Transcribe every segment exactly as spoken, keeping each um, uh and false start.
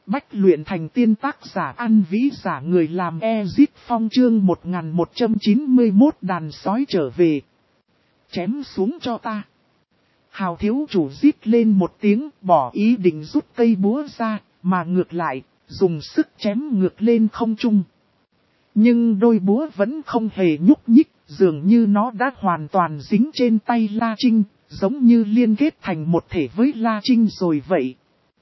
Bách luyện thành tiên tác giả An Vĩ giả người làm Ezit Phong chương một nghìn một trăm chín mươi mốt đàn sói trở về. Chém xuống cho ta. Hào thiếu chủ rít lên một tiếng, bỏ ý định rút cây búa ra, mà ngược lại, dùng sức chém ngược lên không trung. Nhưng đôi búa vẫn không hề nhúc nhích, dường như nó đã hoàn toàn dính trên tay La Trinh, giống như liên kết thành một thể với La Trinh rồi vậy.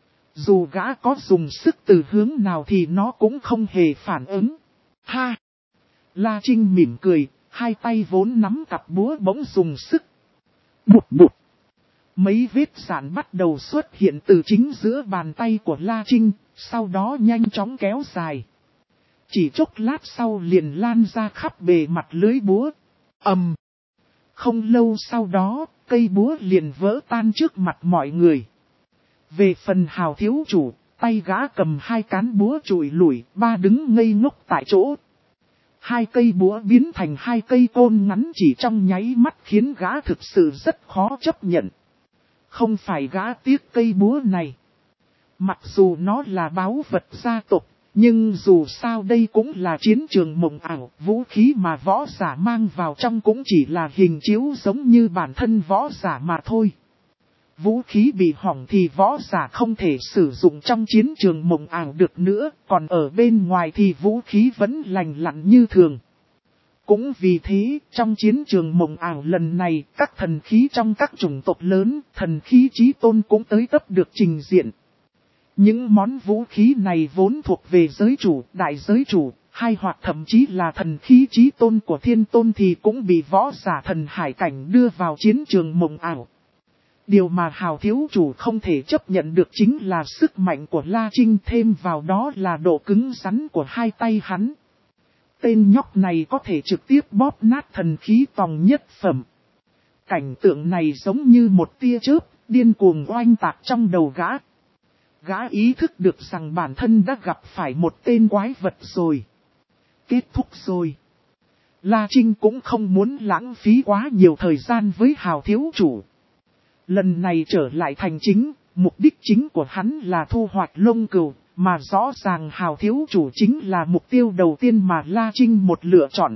Dù gã có dùng sức từ hướng nào thì nó cũng không hề phản ứng. Ha! La Trinh mỉm cười, hai tay vốn nắm cặp búa bỗng dùng sức. Bụt bụt! Mấy vết sạn bắt đầu xuất hiện từ chính giữa bàn tay của La Trinh, sau đó nhanh chóng kéo dài. Chỉ chốc lát sau liền lan ra khắp bề mặt lưới búa. Ầm! Không lâu sau đó, cây búa liền vỡ tan trước mặt mọi người. Về phần Hào thiếu chủ, tay gã cầm hai cán búa chùi lủi, ba đứng ngây ngốc tại chỗ. Hai cây búa biến thành hai cây côn ngắn chỉ trong nháy mắt khiến gã thực sự rất khó chấp nhận. Không phải gã tiếc cây búa này. Mặc dù nó là báu vật gia tộc, nhưng dù sao đây cũng là chiến trường mộng ảo, vũ khí mà võ giả mang vào trong cũng chỉ là hình chiếu giống như bản thân võ giả mà thôi. Vũ khí bị hỏng thì võ giả không thể sử dụng trong chiến trường mộng ảo được nữa, còn ở bên ngoài thì vũ khí vẫn lành lặn như thường. Cũng vì thế, trong chiến trường mộng ảo lần này, các thần khí trong các chủng tộc lớn, thần khí chí tôn cũng tới tấp được trình diện. Những món vũ khí này vốn thuộc về giới chủ, đại giới chủ, hay hoặc thậm chí là thần khí chí tôn của thiên tôn thì cũng bị võ giả thần hải cảnh đưa vào chiến trường mộng ảo. Điều mà Hào thiếu chủ không thể chấp nhận được chính là sức mạnh của La Trinh, thêm vào đó là độ cứng rắn của hai tay hắn. Tên nhóc này có thể trực tiếp bóp nát thần khí tòng nhất phẩm. Cảnh tượng này giống như một tia chớp, điên cuồng oanh tạc trong đầu gã. Gã ý thức được rằng bản thân đã gặp phải một tên quái vật rồi. Kết thúc rồi. La Trinh cũng không muốn lãng phí quá nhiều thời gian với Hào thiếu chủ. Lần này trở lại thành chính, mục đích chính của hắn là thu hoạch lông cừu, mà rõ ràng Hào thiếu chủ chính là mục tiêu đầu tiên mà La Trinh một lựa chọn.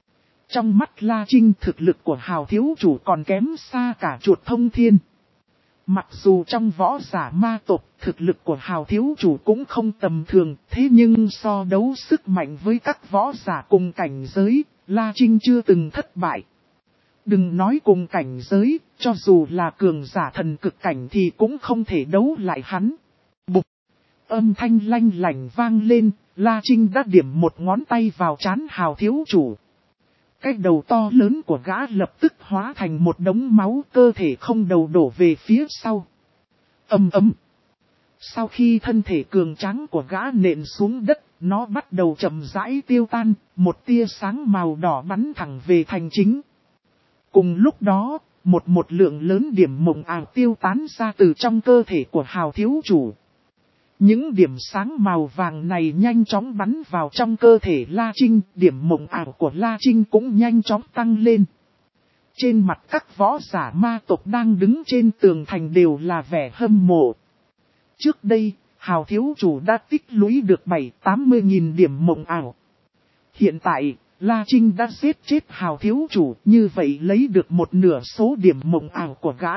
Trong mắt La Trinh thực lực của Hào thiếu chủ còn kém xa cả chuột thông thiên. Mặc dù trong võ giả ma tộc, thực lực của Hào thiếu chủ cũng không tầm thường, thế nhưng so đấu sức mạnh với các võ giả cùng cảnh giới, La Trinh chưa từng thất bại. Đừng nói cùng cảnh giới, cho dù là cường giả thần cực cảnh thì cũng không thể đấu lại hắn. Bụp! Âm thanh lanh lảnh vang lên, La Trinh đã điểm một ngón tay vào trán Hào thiếu chủ. Cái đầu to lớn của gã lập tức hóa thành một đống máu, cơ thể không đầu đổ về phía sau. Ầm ầm! Sau khi thân thể cường tráng của gã nện xuống đất, nó bắt đầu chậm rãi tiêu tan, một tia sáng màu đỏ bắn thẳng về thành chính. Cùng lúc đó, một một lượng lớn điểm mộng ảo tiêu tán ra từ trong cơ thể của Hào thiếu chủ. Những điểm sáng màu vàng này nhanh chóng bắn vào trong cơ thể La Trinh, điểm mộng ảo của La Trinh cũng nhanh chóng tăng lên. Trên mặt các võ giả ma tộc đang đứng trên tường thành đều là vẻ hâm mộ. Trước đây, Hào thiếu chủ đã tích lũy được bảy tám mươi nghìn điểm mộng ảo. Hiện tại, La Trinh đã giết chết Hào thiếu chủ, như vậy lấy được một nửa số điểm mộng ảo của gã.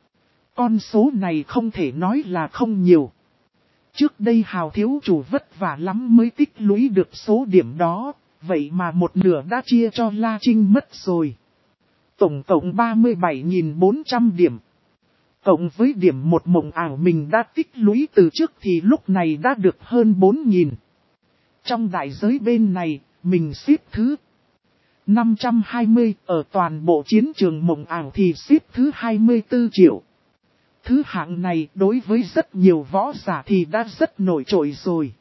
Con số này không thể nói là không nhiều. Trước đây Hào thiếu chủ vất vả lắm mới tích lũy được số điểm đó, vậy mà một nửa đã chia cho La Trinh mất rồi. Tổng cộng ba mươi bảy nghìn bốn trăm điểm. Cộng với điểm một mộng ảo mình đã tích lũy từ trước thì lúc này đã được hơn bốn nghìn. Trong đại giới bên này, mình xếp thứ năm trăm hai mươi, ở toàn bộ chiến trường mộng ảo thì xếp thứ hai mươi tư triệu. Thứ hạng này đối với rất nhiều võ giả thì đã rất nổi trội rồi.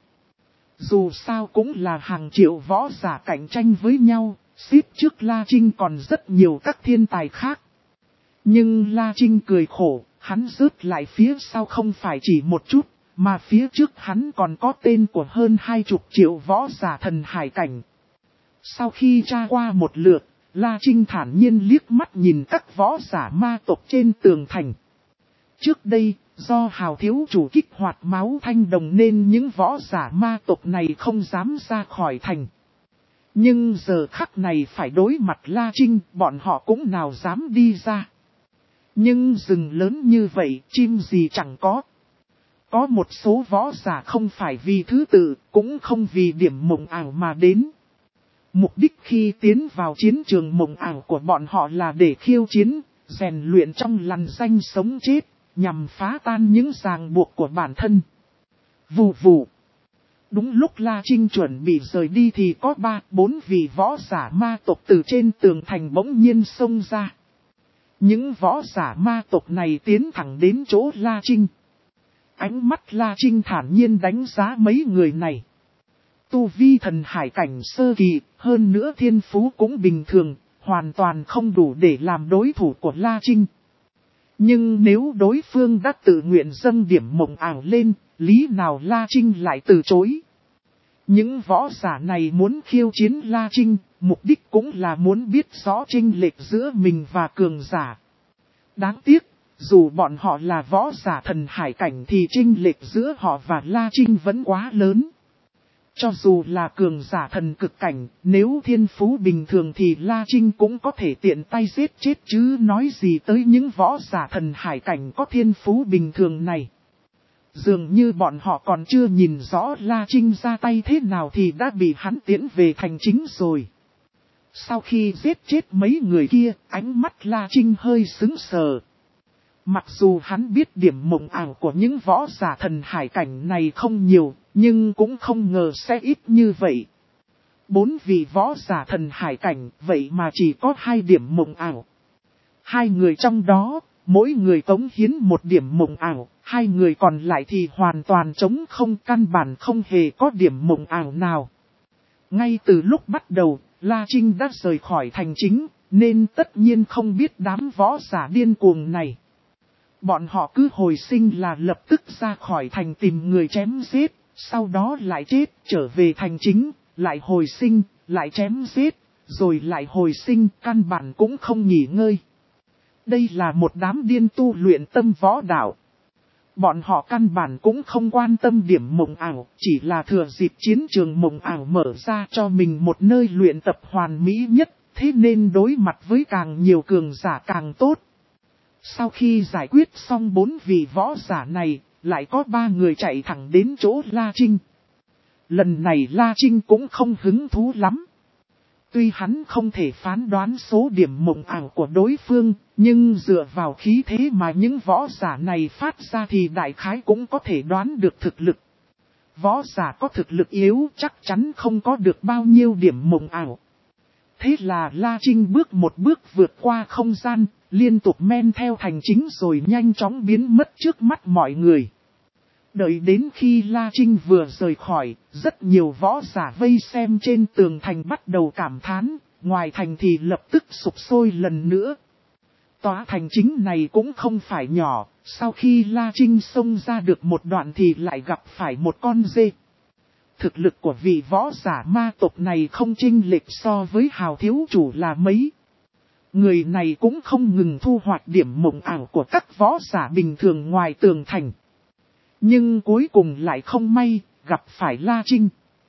Dù sao cũng là hàng triệu võ giả cạnh tranh với nhau, xếp trước La Trinh còn rất nhiều các thiên tài khác. Nhưng La Trinh cười khổ, hắn rớt lại phía sau không phải chỉ một chút, mà phía trước hắn còn có tên của hơn hai chục triệu võ giả thần hải cảnh. Sau khi tra qua một lượt, La Trinh thản nhiên liếc mắt nhìn các võ giả ma tộc trên tường thành. Trước đây, Do Hào thiếu chủ kích hoạt máu thanh đồng nên những võ giả ma tộc này không dám ra khỏi thành. Nhưng giờ khắc này phải đối mặt La Trinh, bọn họ cũng nào dám đi ra. Nhưng rừng lớn như vậy, chim gì chẳng có. Có một số võ giả không phải vì thứ tự, cũng không vì điểm mộng ảo mà đến. Mục đích khi tiến vào chiến trường mộng ảo của bọn họ là để khiêu chiến, rèn luyện trong lằn danh sống chết, nhằm phá tan những ràng buộc của bản thân. Vù vù. Đúng lúc La Trinh chuẩn bị rời đi thì có ba, bốn vị võ giả ma tộc từ trên tường thành bỗng nhiên xông ra. Những võ giả ma tộc này tiến thẳng đến chỗ La Trinh. Ánh mắt La Trinh thản nhiên đánh giá mấy người này. Tu vi thần hải cảnh sơ kỳ, hơn nữa thiên phú cũng bình thường, hoàn toàn không đủ để làm đối thủ của La Trinh. Nhưng nếu đối phương đã tự nguyện dâng điểm mộng ảo lên, lý nào La Trinh lại từ chối. Những võ giả này muốn khiêu chiến La Trinh, mục đích cũng là muốn biết rõ chênh lệch giữa mình và cường giả. Đáng tiếc, dù bọn họ là võ giả thần hải cảnh thì chênh lệch giữa họ và La Trinh vẫn quá lớn. Cho dù là cường giả thần cực cảnh, nếu thiên phú bình thường thì La Trinh cũng có thể tiện tay giết chết chứ nói gì tới những võ giả thần hải cảnh có thiên phú bình thường này. Dường như bọn họ còn chưa nhìn rõ La Trinh ra tay thế nào thì đã bị hắn tiễn về thành chính rồi. Sau khi giết chết mấy người kia, ánh mắt La Trinh hơi sững sờ. Mặc dù hắn biết điểm mộng ảo của những võ giả thần hải cảnh này không nhiều, nhưng cũng không ngờ sẽ ít như vậy. Bốn vị võ giả thần hải cảnh, vậy mà chỉ có hai điểm mộng ảo. Hai người trong đó, mỗi người cống hiến một điểm mộng ảo, hai người còn lại thì hoàn toàn trống không, căn bản không hề có điểm mộng ảo nào. Ngay từ lúc bắt đầu, La Trinh đã rời khỏi thành chính, nên tất nhiên không biết đám võ giả điên cuồng này. Bọn họ cứ hồi sinh là lập tức ra khỏi thành tìm người chém giết, sau đó lại chết, trở về thành chính, lại hồi sinh, lại chém giết, rồi lại hồi sinh, căn bản cũng không nghỉ ngơi. Đây là một đám điên tu luyện tâm võ đạo. Bọn họ căn bản cũng không quan tâm điểm mộng ảo, chỉ là thừa dịp chiến trường mộng ảo mở ra cho mình một nơi luyện tập hoàn mỹ nhất, thế nên đối mặt với càng nhiều cường giả càng tốt. Sau khi giải quyết xong bốn vị võ giả này, lại có ba người chạy thẳng đến chỗ La Trinh. Lần này La Trinh cũng không hứng thú lắm. Tuy hắn không thể phán đoán số điểm mộng ảo của đối phương, nhưng dựa vào khí thế mà những võ giả này phát ra thì đại khái cũng có thể đoán được thực lực. Võ giả có thực lực yếu chắc chắn không có được bao nhiêu điểm mộng ảo. Thế là La Trinh bước một bước vượt qua không gian, liên tục men theo thành chính rồi nhanh chóng biến mất trước mắt mọi người. Đợi đến khi La Trinh vừa rời khỏi, rất nhiều võ giả vây xem trên tường thành bắt đầu cảm thán, ngoài thành thì lập tức sụp sôi lần nữa. Tòa thành chính này cũng không phải nhỏ, sau khi La Trinh xông ra được một đoạn thì lại gặp phải một con dê. Thực lực của vị võ giả ma tộc này không chênh lệch so với Hào thiếu chủ là mấy. Người này cũng không ngừng thu hoạch điểm mộng ảo của các võ giả bình thường ngoài tường thành. Nhưng cuối cùng lại không may, gặp phải La Trinh.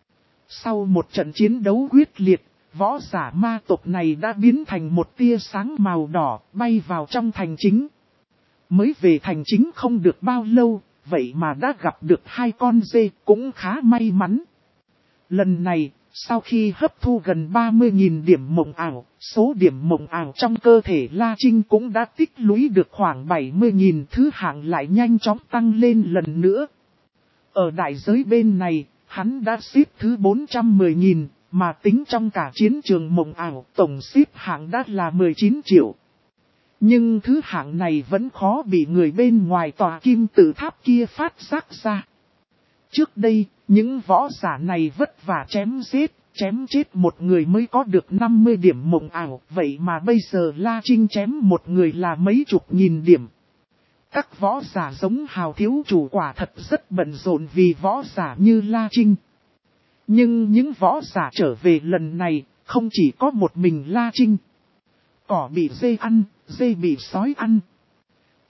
Sau một trận chiến đấu quyết liệt, võ giả ma tộc này đã biến thành một tia sáng màu đỏ, bay vào trong thành chính. Mới về thành chính không được bao lâu, vậy mà đã gặp được hai con dê, cũng khá may mắn. Lần này, sau khi hấp thu gần ba mươi nghìn điểm mộng ảo, số điểm mộng ảo trong cơ thể La Trinh cũng đã tích lũy được khoảng bảy mươi nghìn, thứ hạng lại nhanh chóng tăng lên lần nữa. Ở đại giới bên này, hắn đã xếp thứ bốn trăm mười nghìn, mà tính trong cả chiến trường mộng ảo, tổng xếp hạng đã là mười chín triệu. Nhưng thứ hạng này vẫn khó bị người bên ngoài tòa kim tự tháp kia phát giác ra. Trước đây, những võ giả này vất vả chém giết, chém chết một người mới có được năm mươi điểm mộng ảo, vậy mà bây giờ La Trinh chém một người là mấy chục nghìn điểm. Các võ giả giống Hào thiếu chủ quả thật rất bận rộn vì võ giả như La Trinh. Nhưng những võ giả trở về lần này, không chỉ có một mình La Trinh. Cỏ bị dê ăn, dê bị sói ăn.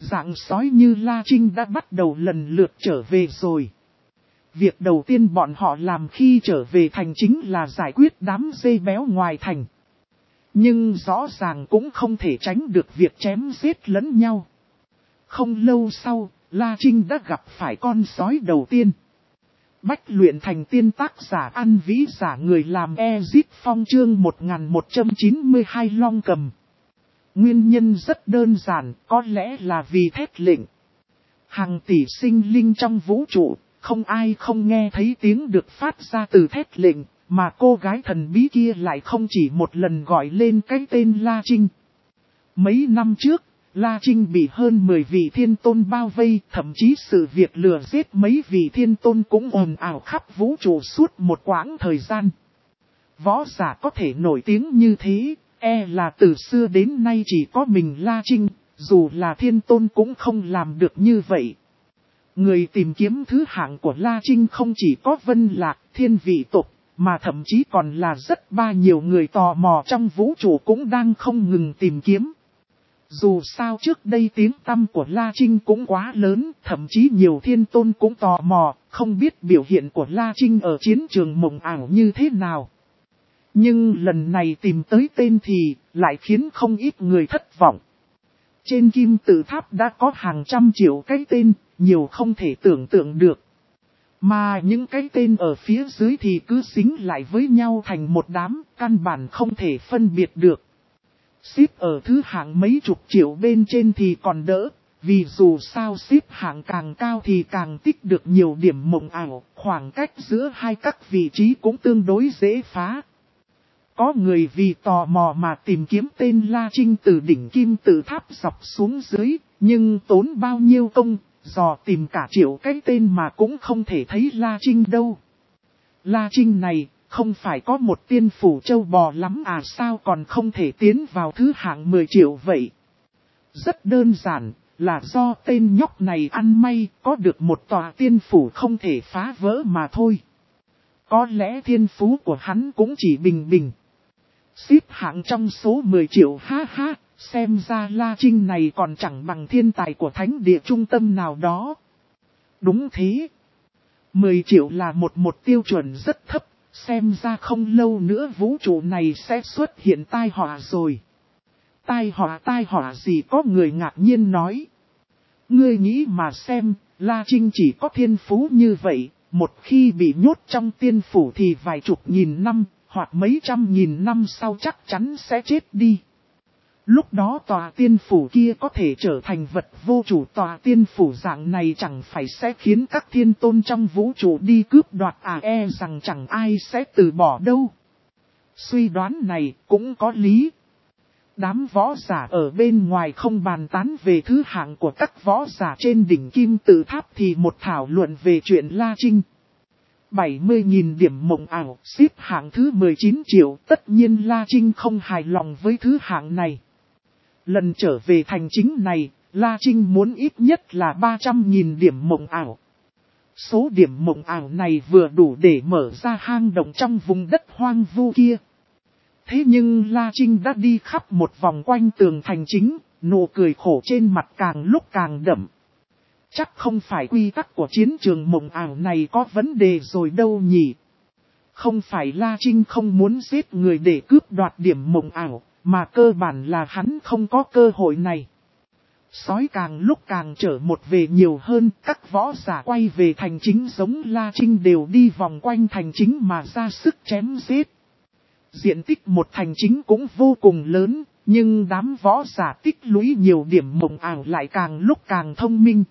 Dạng sói như La Trinh đã bắt đầu lần lượt trở về rồi. Việc đầu tiên bọn họ làm khi trở về thành chính là giải quyết đám dê béo ngoài thành. Nhưng rõ ràng cũng không thể tránh được việc chém giết lẫn nhau. Không lâu sau, La Trinh đã gặp phải con sói đầu tiên. Bách luyện thành tiên tác giả ăn vĩ giả người làm Ezit Phong chương một nghìn một trăm chín mươi hai Long Cầm. Nguyên nhân rất đơn giản, có lẽ là vì thét lệnh. Hàng tỷ sinh linh trong vũ trụ, không ai không nghe thấy tiếng được phát ra từ thét lệnh, mà cô gái thần bí kia lại không chỉ một lần gọi lên cái tên La Trinh. Mấy năm trước, La Trinh bị hơn mười vị thiên tôn bao vây, thậm chí sự việc lừa giết mấy vị thiên tôn cũng ồn ào khắp vũ trụ suốt một quãng thời gian. Võ giả có thể nổi tiếng như thế, e là từ xưa đến nay chỉ có mình La Trinh, dù là thiên tôn cũng không làm được như vậy. Người tìm kiếm thứ hạng của La Trinh không chỉ có Vân Lạc, Thiên Vị Tộc, mà thậm chí còn là rất ba nhiều người tò mò trong vũ trụ cũng đang không ngừng tìm kiếm. Dù sao trước đây tiếng tăm của La Trinh cũng quá lớn, thậm chí nhiều thiên tôn cũng tò mò, không biết biểu hiện của La Trinh ở chiến trường mộng ảo như thế nào. Nhưng lần này tìm tới tên thì, lại khiến không ít người thất vọng. Trên kim tự tháp đã có hàng trăm triệu cái tên, nhiều không thể tưởng tượng được. Mà những cái tên ở phía dưới thì cứ xính lại với nhau thành một đám, căn bản không thể phân biệt được. Xếp ở thứ hạng mấy chục triệu bên trên thì còn đỡ, vì dù sao xếp hạng càng cao thì càng tích được nhiều điểm mộng ảo, khoảng cách giữa hai các vị trí cũng tương đối dễ phá. Có người vì tò mò mà tìm kiếm tên La Trinh từ đỉnh kim tự tháp dọc xuống dưới, nhưng tốn bao nhiêu công, dò tìm cả triệu cái tên mà cũng không thể thấy La Trinh đâu. La Trinh này, không phải có một tiên phủ châu bò lắm à sao còn không thể tiến vào thứ hạng mười triệu vậy? Rất đơn giản, là do tên nhóc này ăn may, có được một tòa tiên phủ không thể phá vỡ mà thôi. Có lẽ thiên phú của hắn cũng chỉ bình bình. Xếp hạng trong số mười triệu ha ha, xem ra La Trinh này còn chẳng bằng thiên tài của thánh địa trung tâm nào đó. Đúng thế. mười triệu là một một tiêu chuẩn rất thấp, xem ra không lâu nữa vũ trụ này sẽ xuất hiện tai họa rồi. Tai họa tai họa gì có người ngạc nhiên nói. Ngươi nghĩ mà xem, La Trinh chỉ có thiên phú như vậy, một khi bị nhốt trong tiên phủ thì vài chục nghìn năm, hoặc mấy trăm nghìn năm sau chắc chắn sẽ chết đi. Lúc đó tòa tiên phủ kia có thể trở thành vật vô chủ, tòa tiên phủ dạng này chẳng phải sẽ khiến các thiên tôn trong vũ trụ đi cướp đoạt à, e rằng chẳng ai sẽ từ bỏ đâu. Suy đoán này cũng có lý. Đám võ giả ở bên ngoài không bàn tán về thứ hạng của các võ giả trên đỉnh kim tự tháp thì một thảo luận về chuyện La Trinh. bảy mươi nghìn điểm mộng ảo, xếp hạng thứ mười chín triệu, tất nhiên La Trinh không hài lòng với thứ hạng này. Lần trở về thành chính này, La Trinh muốn ít nhất là ba trăm nghìn điểm mộng ảo. Số điểm mộng ảo này vừa đủ để mở ra hang động trong vùng đất hoang vu kia. Thế nhưng La Trinh đã đi khắp một vòng quanh tường thành chính, nụ cười khổ trên mặt càng lúc càng đậm. Chắc không phải quy tắc của chiến trường mộng ảo này có vấn đề rồi đâu nhỉ. Không phải La Trinh không muốn giết người để cướp đoạt điểm mộng ảo, mà cơ bản là hắn không có cơ hội này. Sói càng lúc càng trở một về nhiều hơn, các võ giả quay về thành chính giống La Trinh đều đi vòng quanh thành chính mà ra sức chém giết. Diện tích một thành chính cũng vô cùng lớn, nhưng đám võ giả tích lũy nhiều điểm mộng ảo lại càng lúc càng thông minh.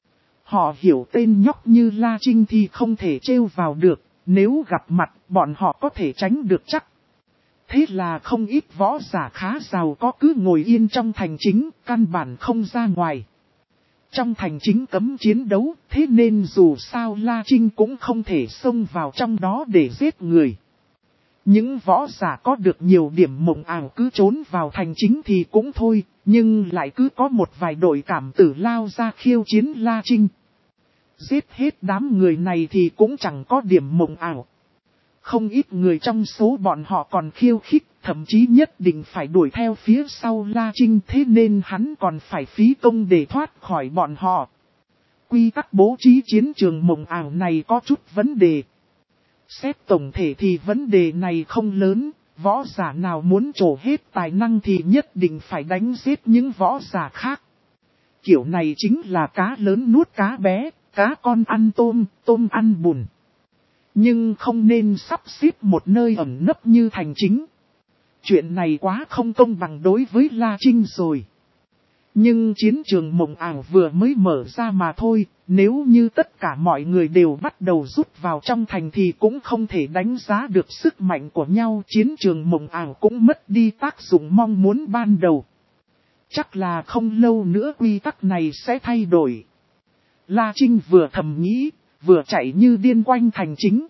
Họ hiểu tên nhóc như La Trinh thì không thể trêu vào được, nếu gặp mặt bọn họ có thể tránh được chắc. Thế là không ít võ giả khá giàu có cứ ngồi yên trong thành chính, căn bản không ra ngoài. Trong thành chính cấm chiến đấu, thế nên dù sao La Trinh cũng không thể xông vào trong đó để giết người. Những võ giả có được nhiều điểm mộng ảo cứ trốn vào thành chính thì cũng thôi, nhưng lại cứ có một vài đội cảm tử lao ra khiêu chiến La Trinh. Giết hết đám người này thì cũng chẳng có điểm mộng ảo. Không ít người trong số bọn họ còn khiêu khích, thậm chí nhất định phải đuổi theo phía sau La Trinh, thế nên hắn còn phải phí công để thoát khỏi bọn họ. Quy tắc bố trí chiến trường mộng ảo này có chút vấn đề. Xét tổng thể thì vấn đề này không lớn, võ giả nào muốn trổ hết tài năng thì nhất định phải đánh giết những võ giả khác. Kiểu này chính là cá lớn nuốt cá bé, cá con ăn tôm, tôm ăn bùn. Nhưng không nên sắp xếp một nơi ẩn nấp như thành chính. Chuyện này quá không công bằng đối với La Trinh rồi. Nhưng chiến trường mộng ảo vừa mới mở ra mà thôi, nếu như tất cả mọi người đều bắt đầu rút vào trong thành thì cũng không thể đánh giá được sức mạnh của nhau. Chiến trường mộng ảo cũng mất đi tác dụng mong muốn ban đầu. Chắc là không lâu nữa quy tắc này sẽ thay đổi. La Trinh vừa thầm nghĩ, vừa chạy như điên quanh thành chính.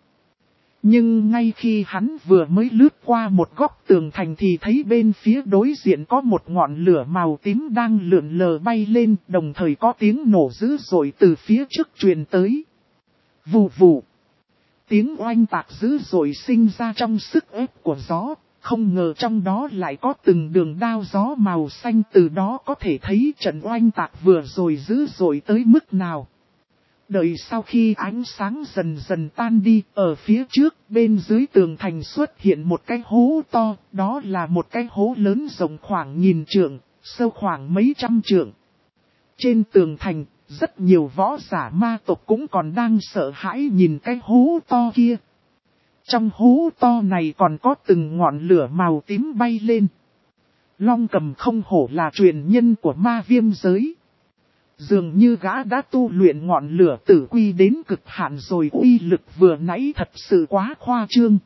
Nhưng ngay khi hắn vừa mới lướt qua một góc tường thành thì thấy bên phía đối diện có một ngọn lửa màu tím đang lượn lờ bay lên, đồng thời có tiếng nổ dữ dội từ phía trước truyền tới. Vù vù. Tiếng oanh tạc dữ dội sinh ra trong sức ép của gió, không ngờ trong đó lại có từng đường đao gió màu xanh, từ đó có thể thấy trận oanh tạc vừa rồi dữ dội tới mức nào. Đợi sau khi ánh sáng dần dần tan đi, ở phía trước, bên dưới tường thành xuất hiện một cái hố to, đó là một cái hố lớn rộng khoảng nghìn trượng, sâu khoảng mấy trăm trượng. Trên tường thành, rất nhiều võ giả ma tộc cũng còn đang sợ hãi nhìn cái hố to kia. Trong hố to này còn có từng ngọn lửa màu tím bay lên. Long Cầm không hổ là truyền nhân của ma viêm giới. Dường như gã đã tu luyện ngọn lửa tử quy đến cực hạn rồi, uy lực vừa nãy thật sự quá khoa trương.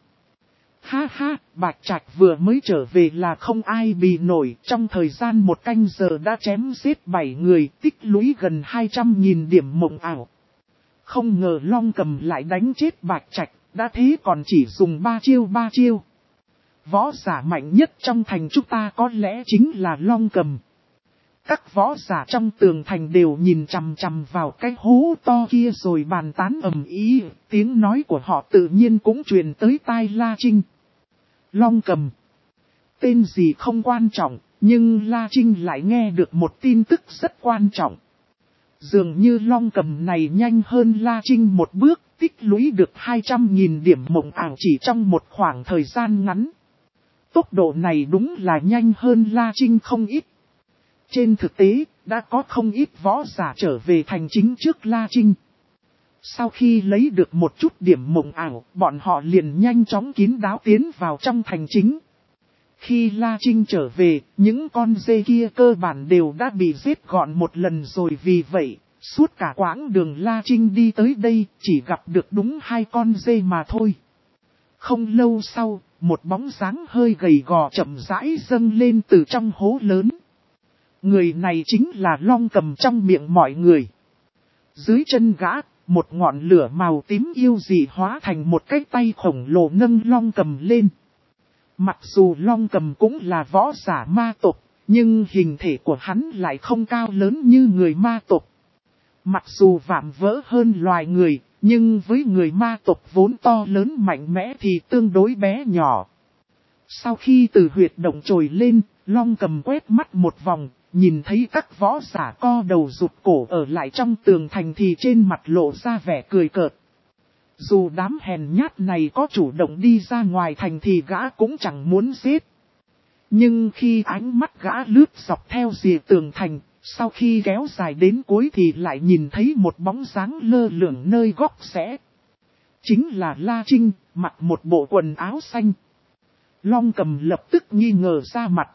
Ha ha, Bạch Trạch vừa mới trở về là không ai bì nổi, trong thời gian một canh giờ đã chém giết bảy người, tích lũy gần hai trăm nghìn điểm mộng ảo. Không ngờ Long Cầm lại đánh chết Bạch Trạch, đã thế còn chỉ dùng ba chiêu ba chiêu. Võ giả mạnh nhất trong thành chúng ta có lẽ chính là Long Cầm. Các võ giả trong tường thành đều nhìn chằm chằm vào cái hố to kia rồi bàn tán ầm ĩ, tiếng nói của họ tự nhiên cũng truyền tới tai La Trinh. Long Cầm. Tên gì không quan trọng, nhưng La Trinh lại nghe được một tin tức rất quan trọng. Dường như Long Cầm này nhanh hơn La Trinh một bước, tích lũy được hai trăm nghìn điểm mộng ảo chỉ trong một khoảng thời gian ngắn. Tốc độ này đúng là nhanh hơn La Trinh không ít. Trên thực tế, đã có không ít võ giả trở về thành chính trước La Trinh. Sau khi lấy được một chút điểm mộng ảo, bọn họ liền nhanh chóng kín đáo tiến vào trong thành chính. Khi La Trinh trở về, những con dê kia cơ bản đều đã bị giết gọn một lần rồi, vì vậy, suốt cả quãng đường La Trinh đi tới đây, chỉ gặp được đúng hai con dê mà thôi. Không lâu sau, một bóng dáng hơi gầy gò chậm rãi dâng lên từ trong hố lớn. Người này chính là Long Cầm trong miệng mọi người. Dưới chân gã, một ngọn lửa màu tím yêu dị hóa thành một cái tay khổng lồ nâng Long Cầm lên. Mặc dù Long Cầm cũng là võ giả ma tộc, nhưng hình thể của hắn lại không cao lớn như người ma tộc. Mặc dù vạm vỡ hơn loài người, nhưng với người ma tộc vốn to lớn mạnh mẽ thì tương đối bé nhỏ. Sau khi từ huyệt động trồi lên, Long Cầm quét mắt một vòng, nhìn thấy các võ giả co đầu rụt cổ ở lại trong tường thành thì trên mặt lộ ra vẻ cười cợt. Dù đám hèn nhát này có chủ động đi ra ngoài thành thì gã cũng chẳng muốn giết. Nhưng khi ánh mắt gã lướt dọc theo rìa tường thành, sau khi kéo dài đến cuối thì lại nhìn thấy một bóng dáng lơ lửng nơi góc rẽ. Chính là La Trinh, mặc một bộ quần áo xanh. Long Cầm lập tức nghi ngờ ra mặt.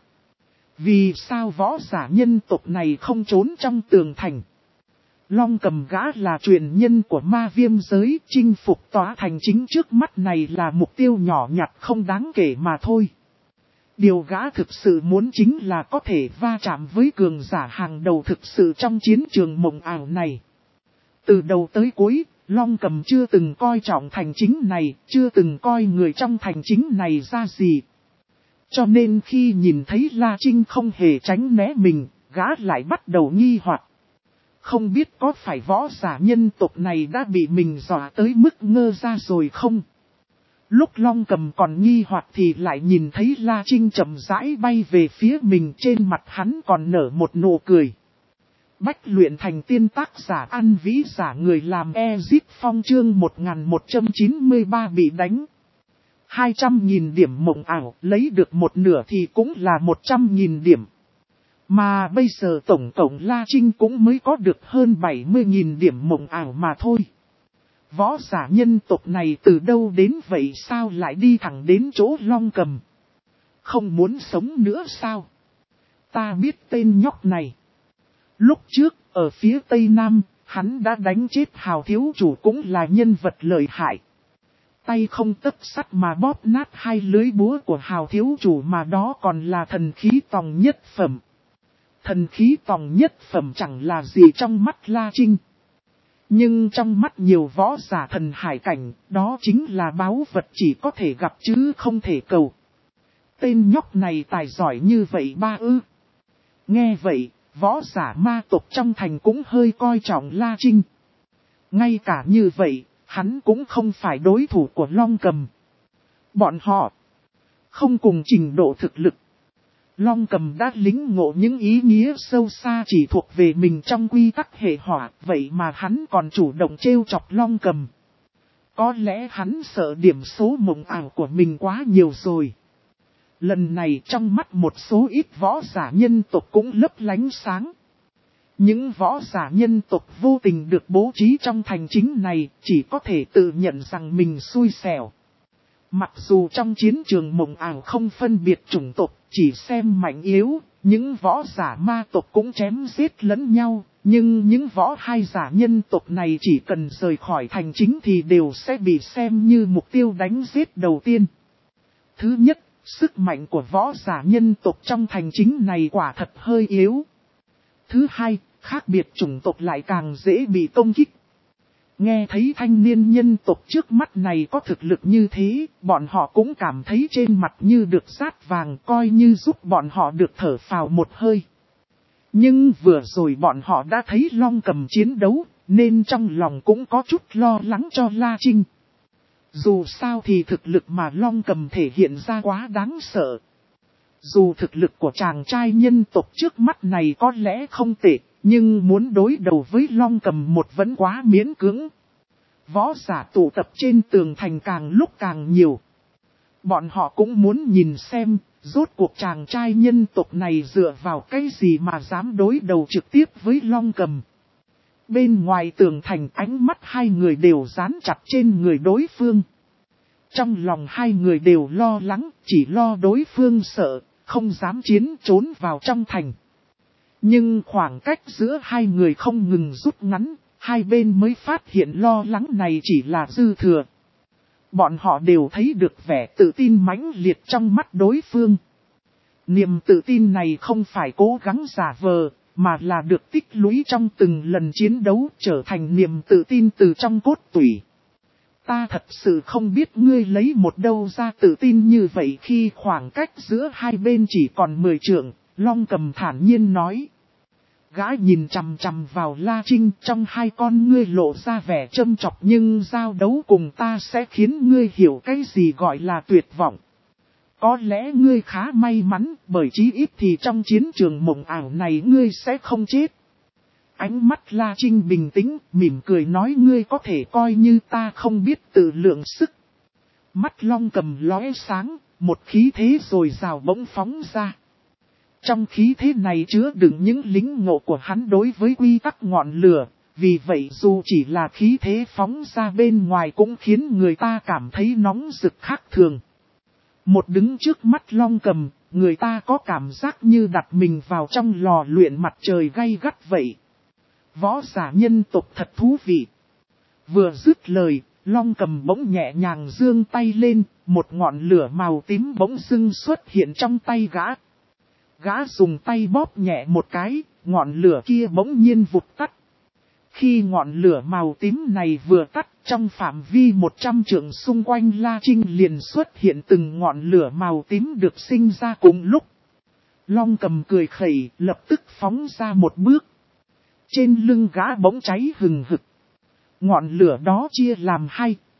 Vì sao võ giả nhân tộc này không trốn trong tường thành? Long Cầm gã là truyền nhân của ma viêm giới, chinh phục tòa thành chính trước mắt này là mục tiêu nhỏ nhặt không đáng kể mà thôi. Điều gã thực sự muốn chính là có thể va chạm với cường giả hàng đầu thực sự trong chiến trường mộng ảo này. Từ đầu tới cuối, Long Cầm chưa từng coi trọng thành chính này, chưa từng coi người trong thành chính này ra gì. Cho nên khi nhìn thấy La Trinh không hề tránh né mình, gã lại bắt đầu nghi hoặc. Không biết có phải võ giả nhân tộc này đã bị mình dọa tới mức ngơ ra rồi không? Lúc Long Cầm còn nghi hoặc thì lại nhìn thấy La Trinh chậm rãi bay về phía mình, trên mặt hắn còn nở một nụ cười. Bách luyện thành tiên, tác giả An Vĩ, giả người làm Ezip Phong, chương một nghìn một trăm chín mươi ba bị đánh. hai trăm nghìn điểm mộng ảo, lấy được một nửa thì cũng là một trăm nghìn điểm. Mà bây giờ tổng cộng La Trinh cũng mới có được hơn bảy mươi nghìn điểm mộng ảo mà thôi. Võ giả nhân tộc này từ đâu đến vậy, sao lại đi thẳng đến chỗ Long Cầm? Không muốn sống nữa sao? Ta biết tên nhóc này. Lúc trước, ở phía Tây Nam, hắn đã đánh chết Hào thiếu chủ, cũng là nhân vật lợi hại. Tay không tấc sắt mà bóp nát hai lưới búa của Hào thiếu chủ, mà đó còn là thần khí tòng nhất phẩm. Thần khí tòng nhất phẩm chẳng là gì trong mắt La Trinh. Nhưng trong mắt nhiều võ giả thần hải cảnh, đó chính là báu vật chỉ có thể gặp chứ không thể cầu. Tên nhóc này tài giỏi như vậy ba ư. Nghe vậy, võ giả ma tộc trong thành cũng hơi coi trọng La Trinh. Ngay cả như vậy, hắn cũng không phải đối thủ của Long Cầm. Bọn họ không cùng trình độ thực lực. Long Cầm đã lĩnh ngộ những ý nghĩa sâu xa chỉ thuộc về mình trong quy tắc hệ hỏa, vậy mà hắn còn chủ động trêu chọc Long Cầm. Có lẽ hắn sợ điểm số mộng ảo của mình quá nhiều rồi. Lần này trong mắt một số ít võ giả nhân tộc cũng lấp lánh sáng. Những võ giả nhân tộc vô tình được bố trí trong thành chính này chỉ có thể tự nhận rằng mình xui xẻo. Mặc dù trong chiến trường mộng ảo không phân biệt chủng tộc, chỉ xem mạnh yếu, những võ giả ma tộc cũng chém giết lẫn nhau, nhưng những võ hai giả nhân tộc này chỉ cần rời khỏi thành chính thì đều sẽ bị xem như mục tiêu đánh giết đầu tiên. Thứ nhất, sức mạnh của võ giả nhân tộc trong thành chính này quả thật hơi yếu. Thứ hai, khác biệt chủng tộc lại càng dễ bị công kích. Nghe thấy thanh niên nhân tộc trước mắt này có thực lực như thế, bọn họ cũng cảm thấy trên mặt như được sát vàng, coi như giúp bọn họ được thở phào một hơi. Nhưng vừa rồi bọn họ đã thấy Long Cầm chiến đấu, nên trong lòng cũng có chút lo lắng cho La Trinh. Dù sao thì thực lực mà Long Cầm thể hiện ra quá đáng sợ. Dù thực lực của chàng trai nhân tộc trước mắt này có lẽ không tệ, nhưng muốn đối đầu với Long Cầm một vẫn quá miễn cưỡng. Võ giả tụ tập trên tường thành càng lúc càng nhiều. Bọn họ cũng muốn nhìn xem, rốt cuộc chàng trai nhân tộc này dựa vào cái gì mà dám đối đầu trực tiếp với Long Cầm. Bên ngoài tường thành, ánh mắt hai người đều dán chặt trên người đối phương. Trong lòng hai người đều lo lắng, chỉ lo đối phương sợ, không dám chiến trốn vào trong thành. Nhưng khoảng cách giữa hai người không ngừng rút ngắn, hai bên mới phát hiện lo lắng này chỉ là dư thừa. Bọn họ đều thấy được vẻ tự tin mãnh liệt trong mắt đối phương. Niềm tự tin này không phải cố gắng giả vờ, mà là được tích lũy trong từng lần chiến đấu, trở thành niềm tự tin từ trong cốt tủy. Ta thật sự không biết ngươi lấy một đâu ra tự tin như vậy. Khi khoảng cách giữa hai bên chỉ còn mười trượng, Long Cầm thản nhiên nói. Gã nhìn chằm chằm vào La Trinh, trong hai con ngươi lộ ra vẻ châm chọc, nhưng giao đấu cùng ta sẽ khiến ngươi hiểu cái gì gọi là tuyệt vọng. Có lẽ ngươi khá may mắn, bởi chí ít thì trong chiến trường mộng ảo này ngươi sẽ không chết. Ánh mắt La Trinh bình tĩnh, mỉm cười nói, ngươi có thể coi như ta không biết tự lượng sức. Mắt Long Cầm lóe sáng, một khí thế rồi rào bỗng phóng ra. Trong khí thế này chứa đựng những lính ngộ của hắn đối với quy tắc ngọn lửa, vì vậy dù chỉ là khí thế phóng ra bên ngoài cũng khiến người ta cảm thấy nóng rực khác thường. Một đứng trước mắt Long Cầm, người ta có cảm giác như đặt mình vào trong lò luyện mặt trời gay gắt vậy. Võ giả nhân tộc thật thú vị. Vừa dứt lời, Long Cầm bỗng nhẹ nhàng giương tay lên, một ngọn lửa màu tím bỗng dưng xuất hiện trong tay gã. Gã dùng tay bóp nhẹ một cái, ngọn lửa kia bỗng nhiên vụt tắt. Khi ngọn lửa màu tím này vừa tắt, trong phạm vi một trăm trượng xung quanh La Trinh liền xuất hiện từng ngọn lửa màu tím được sinh ra cùng lúc. Long Cầm cười khẩy, lập tức phóng ra một bước. Trên lưng gã bỗng cháy hừng hực. Ngọn lửa đó chia làm hai,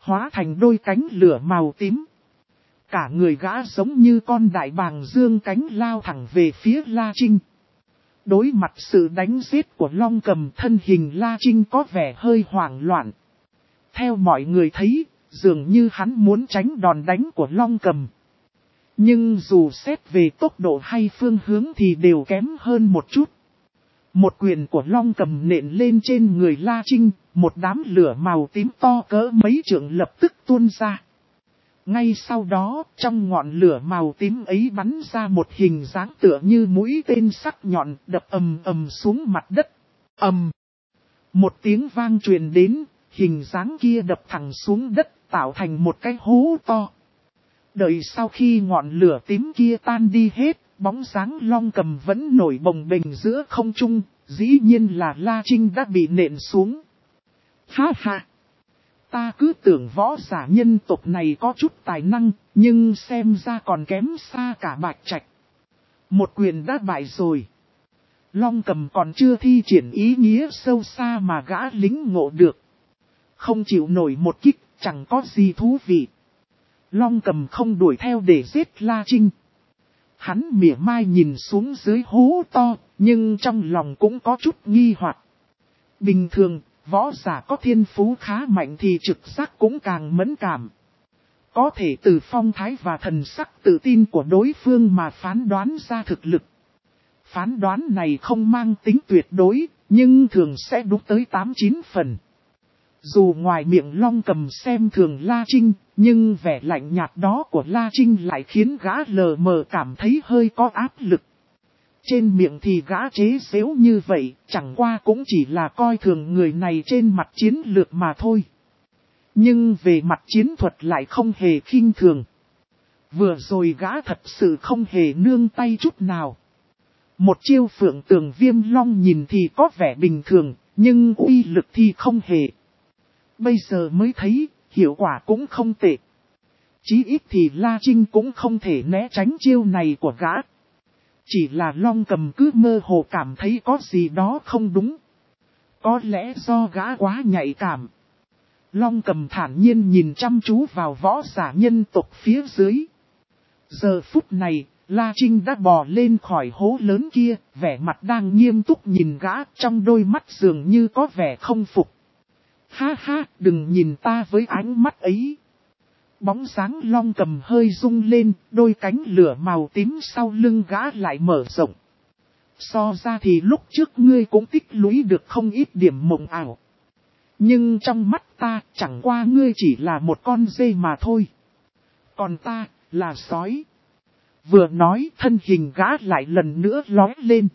hóa thành đôi cánh lửa màu tím. Cả người gã giống như con đại bàng dương cánh lao thẳng về phía La Trinh. Đối mặt sự đánh giết của Long Cầm, thân hình La Trinh có vẻ hơi hoảng loạn. Theo mọi người thấy, dường như hắn muốn tránh đòn đánh của Long Cầm. Nhưng dù xét về tốc độ hay phương hướng thì đều kém hơn một chút. Một quyền của Long Cầm nện lên trên người La Trinh, một đám lửa màu tím to cỡ mấy trượng lập tức tuôn ra. Ngay sau đó, trong ngọn lửa màu tím ấy bắn ra một hình dáng tựa như mũi tên sắc nhọn đập ầm ầm xuống mặt đất. Ầm! Một tiếng vang truyền đến, hình dáng kia đập thẳng xuống đất, tạo thành một cái hố to. Đợi sau khi ngọn lửa tím kia tan đi hết, bóng dáng Long Cầm vẫn nổi bồng bềnh giữa không trung, dĩ nhiên là La Trinh đã bị nện xuống. Ha ha! Ta cứ tưởng võ giả nhân tộc này có chút tài năng, nhưng xem ra còn kém xa cả Bạch Trạch. Một quyền đã bại rồi. Long Cầm còn chưa thi triển ý nghĩa sâu xa mà gã lính ngộ được. Không chịu nổi một kích, chẳng có gì thú vị. Long Cầm không đuổi theo để giết La Trinh. Hắn mỉa mai nhìn xuống dưới hố to, nhưng trong lòng cũng có chút nghi hoặc. Bình thường, võ giả có thiên phú khá mạnh thì trực giác cũng càng mẫn cảm. Có thể từ phong thái và thần sắc tự tin của đối phương mà phán đoán ra thực lực. Phán đoán này không mang tính tuyệt đối, nhưng thường sẽ đúng tới tám chín phần. Dù ngoài miệng Long Cầm xem thường La Trinh, nhưng vẻ lạnh nhạt đó của La Trinh lại khiến gã lờ mờ cảm thấy hơi có áp lực. Trên miệng thì gã chế giễu như vậy, chẳng qua cũng chỉ là coi thường người này trên mặt chiến lược mà thôi. Nhưng về mặt chiến thuật lại không hề khinh thường. Vừa rồi gã thật sự không hề nương tay chút nào. Một chiêu Phượng Tường Viêm Long nhìn thì có vẻ bình thường, nhưng uy lực thì không hề. Bây giờ mới thấy, hiệu quả cũng không tệ. Chí ít thì La Trinh cũng không thể né tránh chiêu này của gã. Chỉ là Long Cầm cứ mơ hồ cảm thấy có gì đó không đúng. Có lẽ do gã quá nhạy cảm. Long Cầm thản nhiên nhìn chăm chú vào võ giả nhân tộc phía dưới. Giờ phút này, La Trinh đã bò lên khỏi hố lớn kia, vẻ mặt đang nghiêm túc nhìn gã, trong đôi mắt dường như có vẻ không phục. Ha ha, đừng nhìn ta với ánh mắt ấy. Bóng dáng Long Cầm hơi rung lên, đôi cánh lửa màu tím sau lưng gã lại mở rộng. So ra thì lúc trước ngươi cũng tích lũy được không ít điểm mộng ảo. Nhưng trong mắt ta, chẳng qua ngươi chỉ là một con dê mà thôi. Còn ta, là sói. Vừa nói, thân hình gã lại lần nữa lói lên.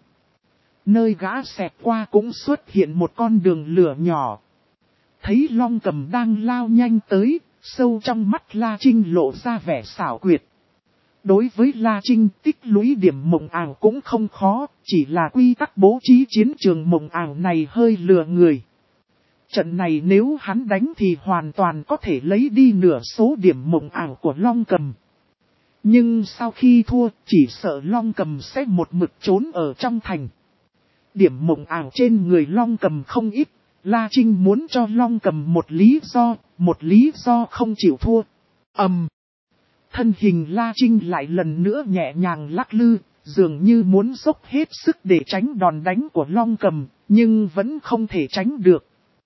Nơi gã xẹt qua cũng xuất hiện một con đường lửa nhỏ. Thấy Long Cầm đang lao nhanh tới, sâu trong mắt La Trinh lộ ra vẻ xảo quyệt. Đối với La Trinh, tích lũy điểm mộng ảo cũng không khó, chỉ là quy tắc bố trí chiến trường mộng ảo này hơi lừa người. Trận này nếu hắn đánh thì hoàn toàn có thể lấy đi nửa số điểm mộng ảo của Long Cầm. Nhưng sau khi thua, chỉ sợ Long Cầm sẽ một mực trốn ở trong thành. Điểm mộng ảo trên người Long Cầm không ít. La Trinh muốn cho Long Cầm một lý do, một lý do không chịu thua. Ầm. Um. Thân hình La Trinh lại lần nữa nhẹ nhàng lắc lư, dường như muốn dốc hết sức để tránh đòn đánh của Long Cầm, nhưng vẫn không thể tránh được.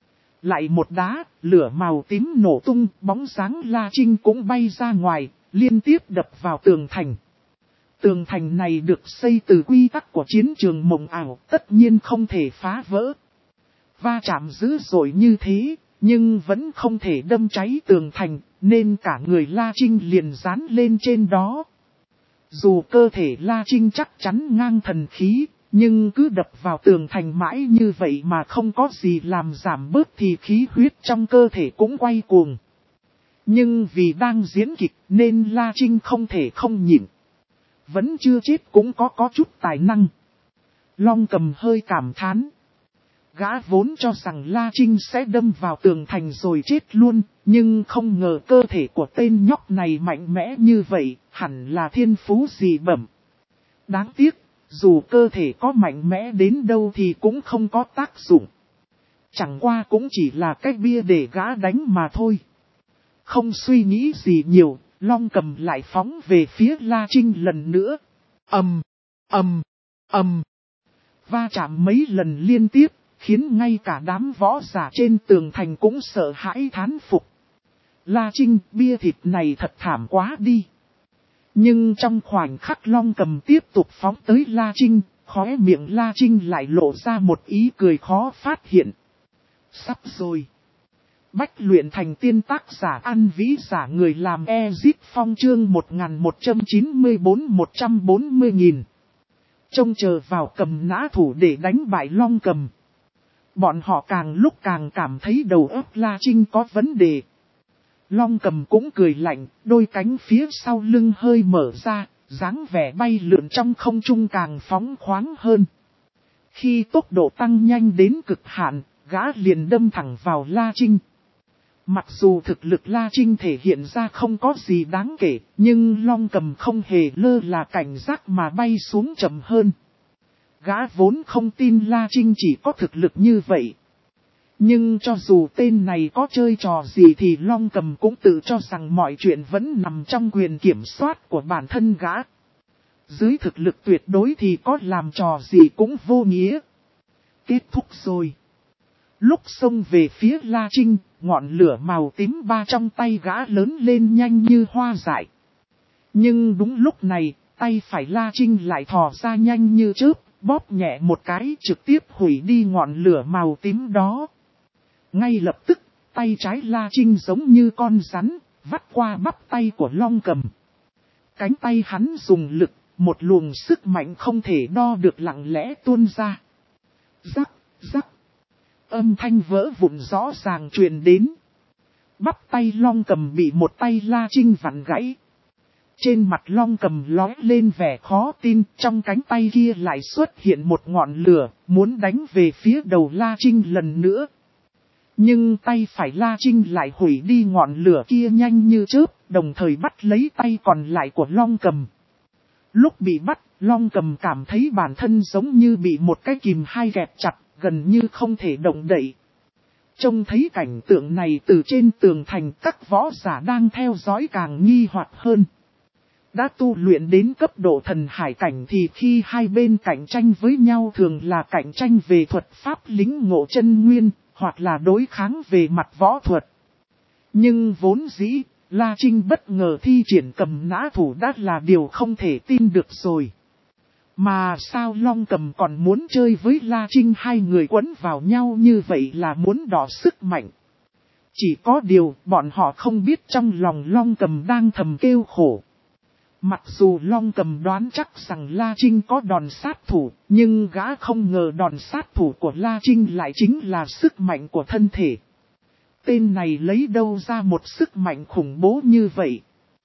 Lại một đá, lửa màu tím nổ tung, bóng dáng La Trinh cũng bay ra ngoài, liên tiếp đập vào tường thành. Tường thành này được xây từ quy tắc của chiến trường mộng ảo, tất nhiên không thể phá vỡ. Va chạm dữ dội như thế, nhưng vẫn không thể đâm cháy tường thành, nên cả người La Trinh liền dán lên trên đó. Dù cơ thể La Trinh chắc chắn ngang thần khí, nhưng cứ đập vào tường thành mãi như vậy mà không có gì làm giảm bớt thì khí huyết trong cơ thể cũng quay cuồng. Nhưng vì đang diễn kịch nên La Trinh không thể không nhịn. Vẫn chưa chết cũng có có chút tài năng. Long Cầm hơi cảm thán. Gã vốn cho rằng La Trinh sẽ đâm vào tường thành rồi chết luôn, nhưng không ngờ cơ thể của tên nhóc này mạnh mẽ như vậy, hẳn là thiên phú dị bẩm. Đáng tiếc, dù cơ thể có mạnh mẽ đến đâu thì cũng không có tác dụng. Chẳng qua cũng chỉ là cái bia để gã đánh mà thôi. Không suy nghĩ gì nhiều, Long Cầm lại phóng về phía La Trinh lần nữa. Ầm, ầm, ầm. Va chạm mấy lần liên tiếp, khiến ngay cả đám võ giả trên tường thành cũng sợ hãi thán phục. La Trinh, bia thịt này thật thảm quá đi. Nhưng trong khoảnh khắc Long Cầm tiếp tục phóng tới La Trinh, khóe miệng La Trinh lại lộ ra một ý cười khó phát hiện. Sắp rồi. Bách luyện thành tiên tác giả ăn vĩ giả người làm Ezit Phong chương một nghìn một trăm chín mươi bốn một trăm bốn mươi nghìn. Trông chờ vào cầm nã thủ để đánh bại Long Cầm. Bọn họ càng lúc càng cảm thấy đầu óc La Trinh có vấn đề. Long Cầm cũng cười lạnh, đôi cánh phía sau lưng hơi mở ra, dáng vẻ bay lượn trong không trung càng phóng khoáng hơn. Khi tốc độ tăng nhanh đến cực hạn, gã liền đâm thẳng vào La Trinh. Mặc dù thực lực La Trinh thể hiện ra không có gì đáng kể, nhưng Long Cầm không hề lơ là cảnh giác mà bay xuống chậm hơn. Gã vốn không tin La Trinh chỉ có thực lực như vậy. Nhưng cho dù tên này có chơi trò gì thì Long Cầm cũng tự cho rằng mọi chuyện vẫn nằm trong quyền kiểm soát của bản thân gã. Dưới thực lực tuyệt đối thì có làm trò gì cũng vô nghĩa. Kết thúc rồi. Lúc xông về phía La Trinh, ngọn lửa màu tím ba trong tay gã lớn lên nhanh như hoa dại. Nhưng đúng lúc này, tay phải La Trinh lại thò ra nhanh như chớp, bóp nhẹ một cái trực tiếp hủy đi ngọn lửa màu tím đó. Ngay lập tức, tay trái La Trinh giống như con rắn, vắt qua bắp tay của Long Cầm. Cánh tay hắn dùng lực, một luồng sức mạnh không thể đo được lặng lẽ tuôn ra. Rắc, rắc. Âm thanh vỡ vụn rõ ràng truyền đến. Bắp tay Long Cầm bị một tay La Trinh vặn gãy. Trên mặt Long Cầm lóe lên vẻ khó tin, trong cánh tay kia lại xuất hiện một ngọn lửa, muốn đánh về phía đầu La Trinh lần nữa. Nhưng tay phải La Trinh lại hủy đi ngọn lửa kia nhanh như chớp, đồng thời bắt lấy tay còn lại của Long Cầm. Lúc bị bắt, Long Cầm cảm thấy bản thân giống như bị một cái kìm hai kẹp chặt, gần như không thể động đậy. Trông thấy cảnh tượng này từ trên tường thành, các võ giả đang theo dõi càng nghi hoặc hơn. Đã tu luyện đến cấp độ thần hải cảnh thì khi hai bên cạnh tranh với nhau thường là cạnh tranh về thuật pháp lính ngộ chân nguyên, hoặc là đối kháng về mặt võ thuật. Nhưng vốn dĩ, La Trinh bất ngờ thi triển cầm nã thủ đã là điều không thể tin được rồi. Mà sao Long Cầm còn muốn chơi với La Trinh, hai người quấn vào nhau như vậy là muốn đọ sức mạnh. Chỉ có điều bọn họ không biết trong lòng Long Cầm đang thầm kêu khổ. Mặc dù Long Cầm đoán chắc rằng La Trinh có đòn sát thủ, nhưng gã không ngờ đòn sát thủ của La Trinh lại chính là sức mạnh của thân thể. Tên này lấy đâu ra một sức mạnh khủng bố như vậy?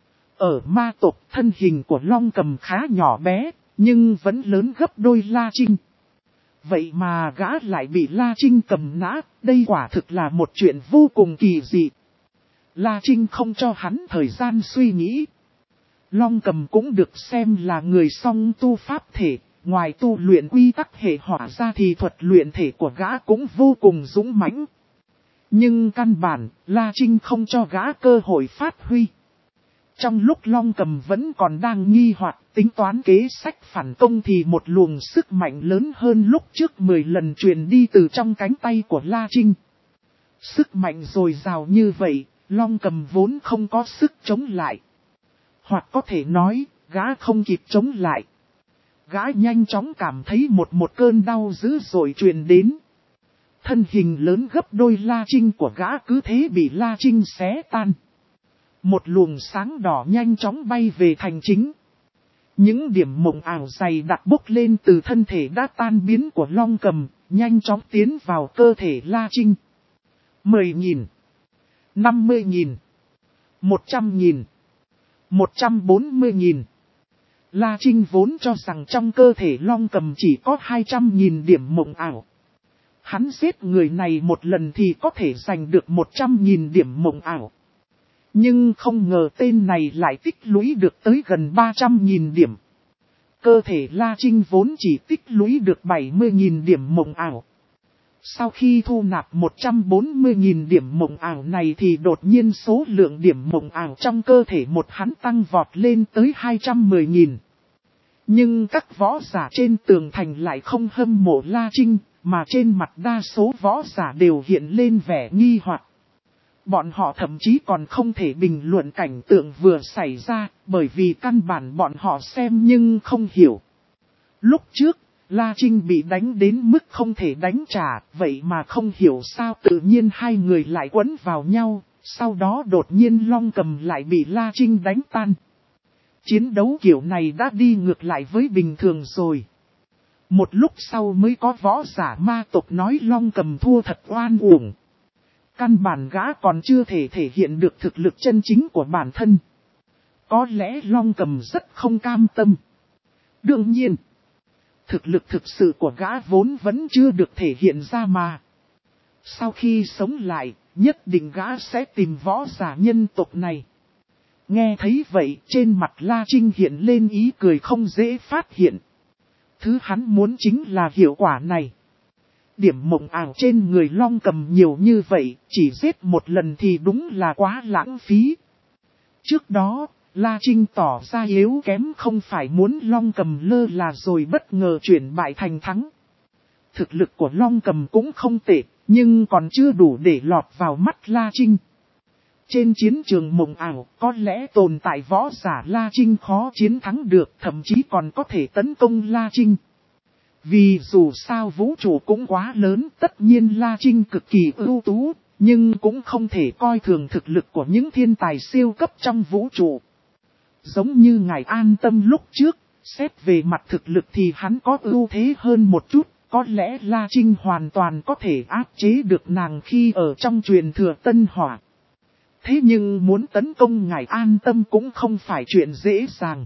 Ở ma tộc, thân hình của Long Cầm khá nhỏ bé, nhưng vẫn lớn gấp đôi La Trinh. Vậy mà gã lại bị La Trinh cầm nã, đây quả thực là một chuyện vô cùng kỳ dị. La Trinh không cho hắn thời gian suy nghĩ. Long Cầm cũng được xem là người song tu pháp thể, ngoài tu luyện quy tắc hệ hỏa ra thì thuật luyện thể của gã cũng vô cùng dũng mãnh. Nhưng căn bản, La Trinh không cho gã cơ hội phát huy. Trong lúc Long Cầm vẫn còn đang nghi hoặc tính toán kế sách phản công thì một luồng sức mạnh lớn hơn lúc trước mười lần truyền đi từ trong cánh tay của La Trinh. Sức mạnh dồi dào như vậy, Long Cầm vốn không có sức chống lại. Hoặc có thể nói, gã không kịp chống lại. Gã nhanh chóng cảm thấy một một cơn đau dữ dội truyền đến. Thân hình lớn gấp đôi La Trinh của gã cứ thế bị La Trinh xé tan. Một luồng sáng đỏ nhanh chóng bay về thành chính. Những điểm mộng ảo dày đặc bốc lên từ thân thể đã tan biến của Long Cầm, nhanh chóng tiến vào cơ thể La Trinh. Mười nghìn, năm mươi nghìn, một trăm nghìn, một trăm bốn mươi nghìn. La Trinh vốn cho rằng trong cơ thể Long Cầm chỉ có hai trăm nghìn điểm mộng ảo. Hắn giết người này một lần thì có thể giành được một trăm nghìn điểm mộng ảo. Nhưng không ngờ tên này lại tích lũy được tới gần ba trăm nghìn điểm. Cơ thể La Trinh vốn chỉ tích lũy được bảy mươi nghìn điểm mộng ảo. Sau khi thu nạp một trăm bốn mươi nghìn điểm mộng ảo này thì đột nhiên số lượng điểm mộng ảo trong cơ thể một hắn tăng vọt lên tới hai trăm mười nghìn. Nhưng các võ giả trên tường thành lại không hâm mộ La Trinh, mà trên mặt đa số võ giả đều hiện lên vẻ nghi hoặc. Bọn họ thậm chí còn không thể bình luận cảnh tượng vừa xảy ra, bởi vì căn bản bọn họ xem nhưng không hiểu. Lúc trước, La Trinh bị đánh đến mức không thể đánh trả, vậy mà không hiểu sao tự nhiên hai người lại quấn vào nhau, sau đó đột nhiên Long Cầm lại bị La Trinh đánh tan. Chiến đấu kiểu này đã đi ngược lại với bình thường rồi. Một lúc sau mới có võ giả ma tộc nói Long Cầm thua thật oan uổng. Căn bản gã còn chưa thể thể hiện được thực lực chân chính của bản thân. Có lẽ Long Cầm rất không cam tâm. Đương nhiên, thực lực thực sự của gã vốn vẫn chưa được thể hiện ra mà. Sau khi sống lại, nhất định gã sẽ tìm võ giả nhân tộc này. Nghe thấy vậy, trên mặt La Trinh hiện lên ý cười không dễ phát hiện. Thứ hắn muốn chính là hiệu quả này. Điểm mộng ảo trên người Long Cầm nhiều như vậy, chỉ giết một lần thì đúng là quá lãng phí. Trước đó, La Trinh tỏ ra yếu kém không phải muốn Long Cầm lơ là rồi bất ngờ chuyển bại thành thắng. Thực lực của Long Cầm cũng không tệ, nhưng còn chưa đủ để lọt vào mắt La Trinh. Trên chiến trường mộng ảo, có lẽ tồn tại võ giả La Trinh khó chiến thắng được, thậm chí còn có thể tấn công La Trinh. Vì dù sao vũ trụ cũng quá lớn, tất nhiên La Trinh cực kỳ ưu tú, nhưng cũng không thể coi thường thực lực của những thiên tài siêu cấp trong vũ trụ. Giống như ngài An Tâm lúc trước, xét về mặt thực lực thì hắn có ưu thế hơn một chút, có lẽ La Trinh hoàn toàn có thể áp chế được nàng khi ở trong truyền thừa Tân Hỏa. Thế nhưng muốn tấn công ngài An Tâm cũng không phải chuyện dễ dàng.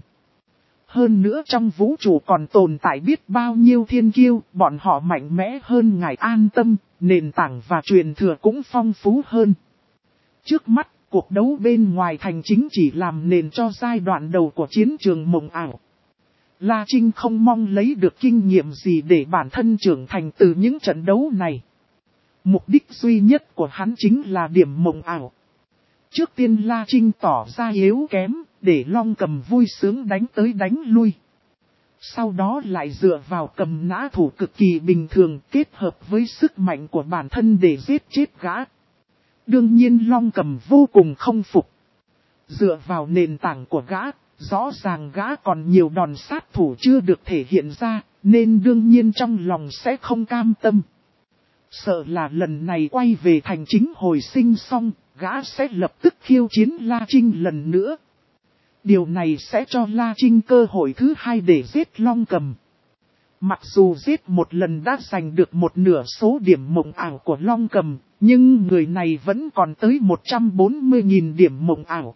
Hơn nữa trong vũ trụ còn tồn tại biết bao nhiêu thiên kiêu, bọn họ mạnh mẽ hơn ngài An Tâm, nền tảng và truyền thừa cũng phong phú hơn. Trước mắt, cuộc đấu bên ngoài thành chính chỉ làm nền cho giai đoạn đầu của chiến trường mộng ảo. La Trinh không mong lấy được kinh nghiệm gì để bản thân trưởng thành từ những trận đấu này. Mục đích duy nhất của hắn chính là điểm mộng ảo. Trước tiên La Trinh tỏ ra yếu kém, để Long Cầm vui sướng đánh tới đánh lui. Sau đó lại dựa vào cầm nã thủ cực kỳ bình thường kết hợp với sức mạnh của bản thân để giết chết gã. Đương nhiên Long Cầm vô cùng không phục. Dựa vào nền tảng của gã, rõ ràng gã còn nhiều đòn sát thủ chưa được thể hiện ra, nên đương nhiên trong lòng sẽ không cam tâm. Sợ là lần này quay về thành chính hồi sinh xong, gã sẽ lập tức khiêu chiến La Trinh lần nữa. Điều này sẽ cho La Trinh cơ hội thứ hai để giết Long Cầm. Mặc dù giết một lần đã giành được một nửa số điểm mộng ảo của Long Cầm, nhưng người này vẫn còn tới một trăm bốn mươi nghìn điểm mộng ảo.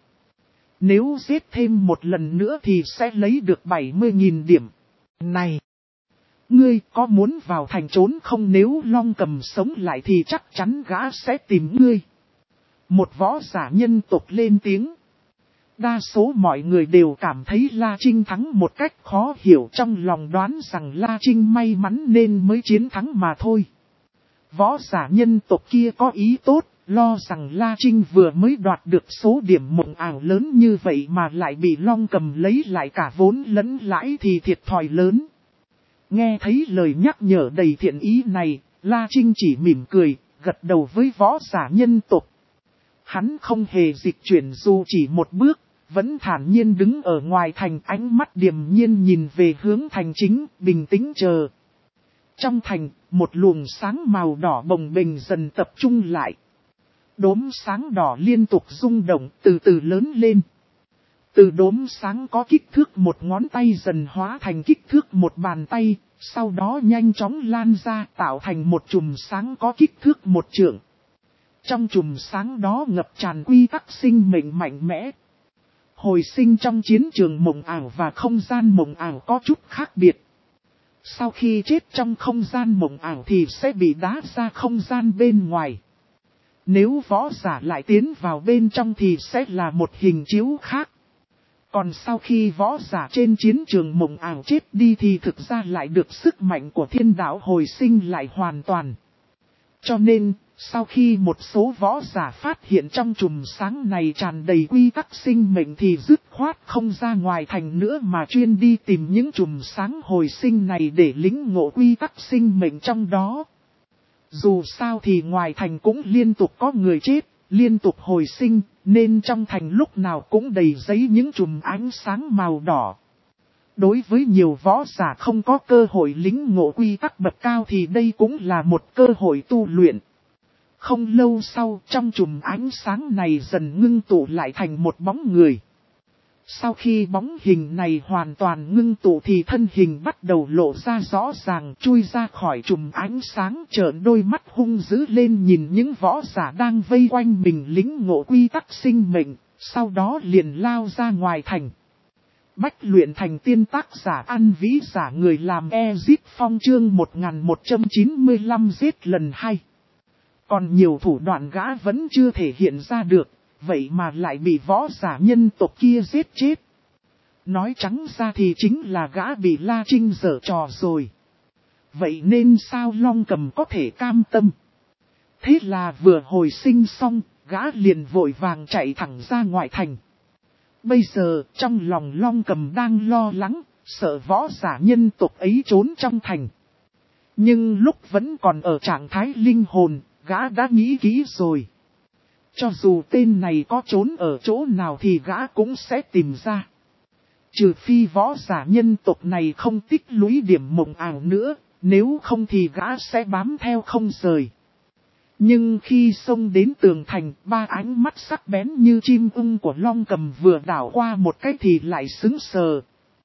Nếu giết thêm một lần nữa thì sẽ lấy được bảy mươi nghìn điểm. Này! Ngươi có muốn vào thành trốn không? Nếu Long Cầm sống lại thì chắc chắn gã sẽ tìm ngươi. Một võ giả nhân tộc lên tiếng. Đa số mọi người đều cảm thấy La Trinh thắng một cách khó hiểu, trong lòng đoán rằng La Trinh may mắn nên mới chiến thắng mà thôi. Võ giả nhân tộc kia có ý tốt, lo rằng La Trinh vừa mới đoạt được số điểm mộng ảo lớn như vậy mà lại bị Long Cầm lấy lại cả vốn lẫn lãi thì thiệt thòi lớn. Nghe thấy lời nhắc nhở đầy thiện ý này, La Trinh chỉ mỉm cười, gật đầu với võ giả nhân tộc. Hắn không hề dịch chuyển dù chỉ một bước, vẫn thản nhiên đứng ở ngoài thành, ánh mắt điềm nhiên nhìn về hướng thành chính, bình tĩnh chờ. Trong thành, một luồng sáng màu đỏ bồng bềnh dần tập trung lại. Đốm sáng đỏ liên tục rung động, từ từ lớn lên. Từ đốm sáng có kích thước một ngón tay dần hóa thành kích thước một bàn tay, sau đó nhanh chóng lan ra tạo thành một chùm sáng có kích thước một trượng. Trong chùm sáng đó ngập tràn quy tắc sinh mệnh mạnh mẽ. Hồi sinh trong chiến trường mộng ảo và không gian mộng ảo có chút khác biệt. Sau khi chết trong không gian mộng ảo thì sẽ bị đá ra không gian bên ngoài. Nếu võ giả lại tiến vào bên trong thì sẽ là một hình chiếu khác. Còn sau khi võ giả trên chiến trường mộng ảo chết đi thì thực ra lại được sức mạnh của thiên đạo hồi sinh lại hoàn toàn. Cho nên, sau khi một số võ giả phát hiện trong chùm sáng này tràn đầy quy tắc sinh mệnh thì dứt khoát không ra ngoài thành nữa mà chuyên đi tìm những chùm sáng hồi sinh này để lĩnh ngộ quy tắc sinh mệnh trong đó. Dù sao thì ngoài thành cũng liên tục có người chết, liên tục hồi sinh, nên trong thành lúc nào cũng đầy giấy những chùm ánh sáng màu đỏ. Đối với nhiều võ giả không có cơ hội lĩnh ngộ quy tắc bậc cao thì đây cũng là một cơ hội tu luyện. Không lâu sau, trong chùm ánh sáng này dần ngưng tụ lại thành một bóng người. Sau khi bóng hình này hoàn toàn ngưng tụ thì thân hình bắt đầu lộ ra rõ ràng, chui ra khỏi chùm ánh sáng, trợn đôi mắt hung dữ lên nhìn những võ giả đang vây quanh mình lĩnh ngộ quy tắc sinh mệnh, sau đó liền lao ra ngoài thành. Bách luyện thành tiên, tác giả An Vĩ, giả người làm Ezip Phong, chương một nghìn một trăm chín mươi lăm giết lần hai. Còn nhiều thủ đoạn gã vẫn chưa thể hiện ra được, vậy mà lại bị võ giả nhân tộc kia giết chết. Nói trắng ra thì chính là gã bị La Trinh giở trò rồi. Vậy nên sao Long Cầm có thể cam tâm? Thế là vừa hồi sinh xong, gã liền vội vàng chạy thẳng ra ngoại thành. Bây giờ, trong lòng Long Cầm đang lo lắng, sợ võ giả nhân tộc ấy trốn trong thành. Nhưng lúc vẫn còn ở trạng thái linh hồn, gã đã nghĩ kỹ rồi. Cho dù tên này có trốn ở chỗ nào thì gã cũng sẽ tìm ra. Trừ phi võ giả nhân tộc này không tích lũy điểm mộng ảo nữa, nếu không thì gã sẽ bám theo không rời. Nhưng khi xông đến tường thành, ba ánh mắt sắc bén như chim ưng của Long Cầm vừa đảo qua một cái thì lại sững sờ.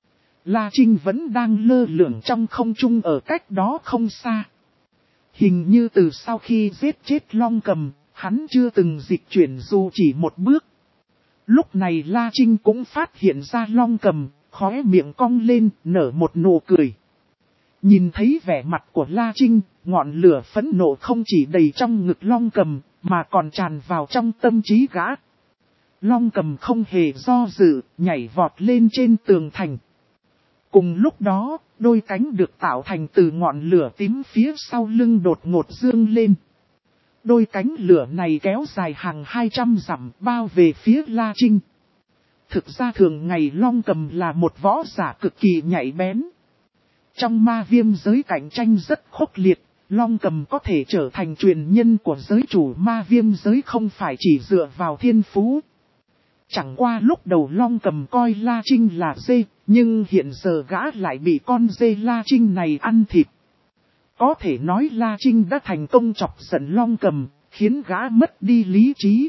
La Trinh vẫn đang lơ lửng trong không trung ở cách đó không xa. Hình như từ sau khi giết chết Long Cầm, hắn chưa từng dịch chuyển dù chỉ một bước. Lúc này La Trinh cũng phát hiện ra Long Cầm, khóe miệng cong lên, nở một nụ cười. Nhìn thấy vẻ mặt của La Trinh, ngọn lửa phẫn nộ không chỉ đầy trong ngực Long Cầm, mà còn tràn vào trong tâm trí gã. Long Cầm không hề do dự, nhảy vọt lên trên tường thành. Cùng lúc đó, đôi cánh được tạo thành từ ngọn lửa tím phía sau lưng đột ngột dương lên. Đôi cánh lửa này kéo dài hàng hai trăm dặm bao về phía La Trinh. Thực ra thường ngày Long Cầm là một võ giả cực kỳ nhạy bén. Trong ma viêm giới cạnh tranh rất khốc liệt, Long Cầm có thể trở thành truyền nhân của giới chủ ma viêm giới không phải chỉ dựa vào thiên phú. Chẳng qua lúc đầu Long Cầm coi La Trinh là dê, nhưng hiện giờ gã lại bị con dê La Trinh này ăn thịt. Có thể nói La Trinh đã thành công chọc giận Long Cầm, khiến gã mất đi lý trí.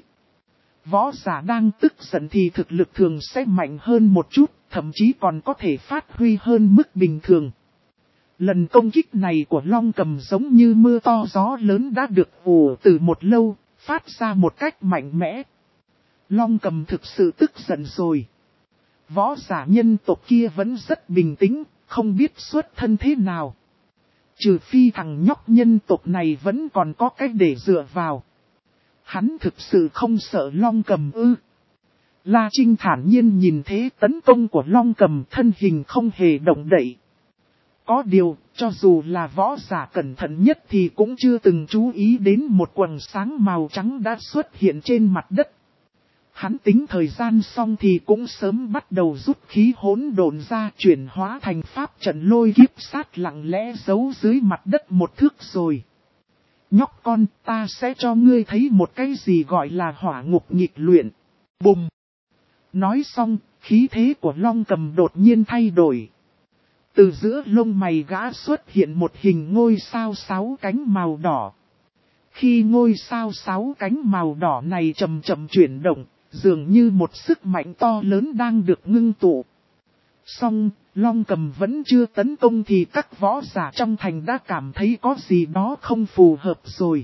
Võ giả đang tức giận thì thực lực thường sẽ mạnh hơn một chút, thậm chí còn có thể phát huy hơn mức bình thường. Lần công kích này của Long Cầm giống như mưa to gió lớn đã được ùa từ một lâu, phát ra một cách mạnh mẽ. Long Cầm thực sự tức giận rồi. Võ giả nhân tộc kia vẫn rất bình tĩnh, không biết xuất thân thế nào. Trừ phi thằng nhóc nhân tộc này vẫn còn có cách để dựa vào. Hắn thực sự không sợ Long Cầm ư. La Trinh thản nhiên nhìn thế tấn công của Long Cầm, thân hình không hề động đậy. Có điều, cho dù là võ giả cẩn thận nhất thì cũng chưa từng chú ý đến một quầng sáng màu trắng đã xuất hiện trên mặt đất. Hắn tính thời gian xong thì cũng sớm bắt đầu rút khí hỗn độn ra, chuyển hóa thành pháp trận lôi kiếp sát lặng lẽ giấu dưới mặt đất một thước rồi. Nhóc con, ta sẽ cho ngươi thấy một cái gì gọi là hỏa ngục nghịch luyện. Bùm! Nói xong, khí thế của Long Cầm đột nhiên thay đổi. Từ giữa lông mày gã xuất hiện một hình ngôi sao sáu cánh màu đỏ. Khi ngôi sao sáu cánh màu đỏ này chậm chậm chuyển động, dường như một sức mạnh to lớn đang được ngưng tụ. Song, Long Cầm vẫn chưa tấn công thì các võ giả trong thành đã cảm thấy có gì đó không phù hợp rồi.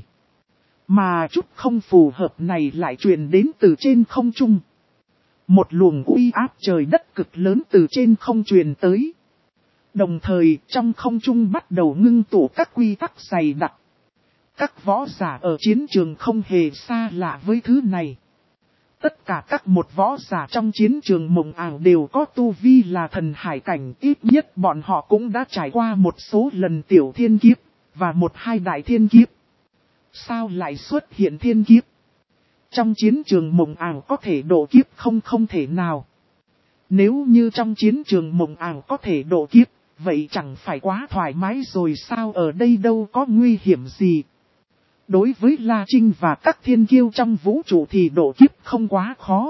Mà chút không phù hợp này lại truyền đến từ trên không trung. Một luồng uy áp trời đất cực lớn từ trên không truyền tới. Đồng thời trong không trung bắt đầu ngưng tụ các quy tắc dày đặc. Các võ giả ở chiến trường không hề xa lạ với thứ này. Tất cả các một võ giả trong chiến trường mộng ảo đều có tu vi là thần hải cảnh, ít nhất bọn họ cũng đã trải qua một số lần tiểu thiên kiếp, và một hai đại thiên kiếp. Sao lại xuất hiện thiên kiếp? Trong chiến trường mộng ảo có thể độ kiếp không không thể nào. Nếu như trong chiến trường mộng ảo có thể độ kiếp, vậy chẳng phải quá thoải mái rồi sao, ở đây đâu có nguy hiểm gì. Đối với La Trinh và các thiên kiêu trong vũ trụ thì độ kiếp không quá khó.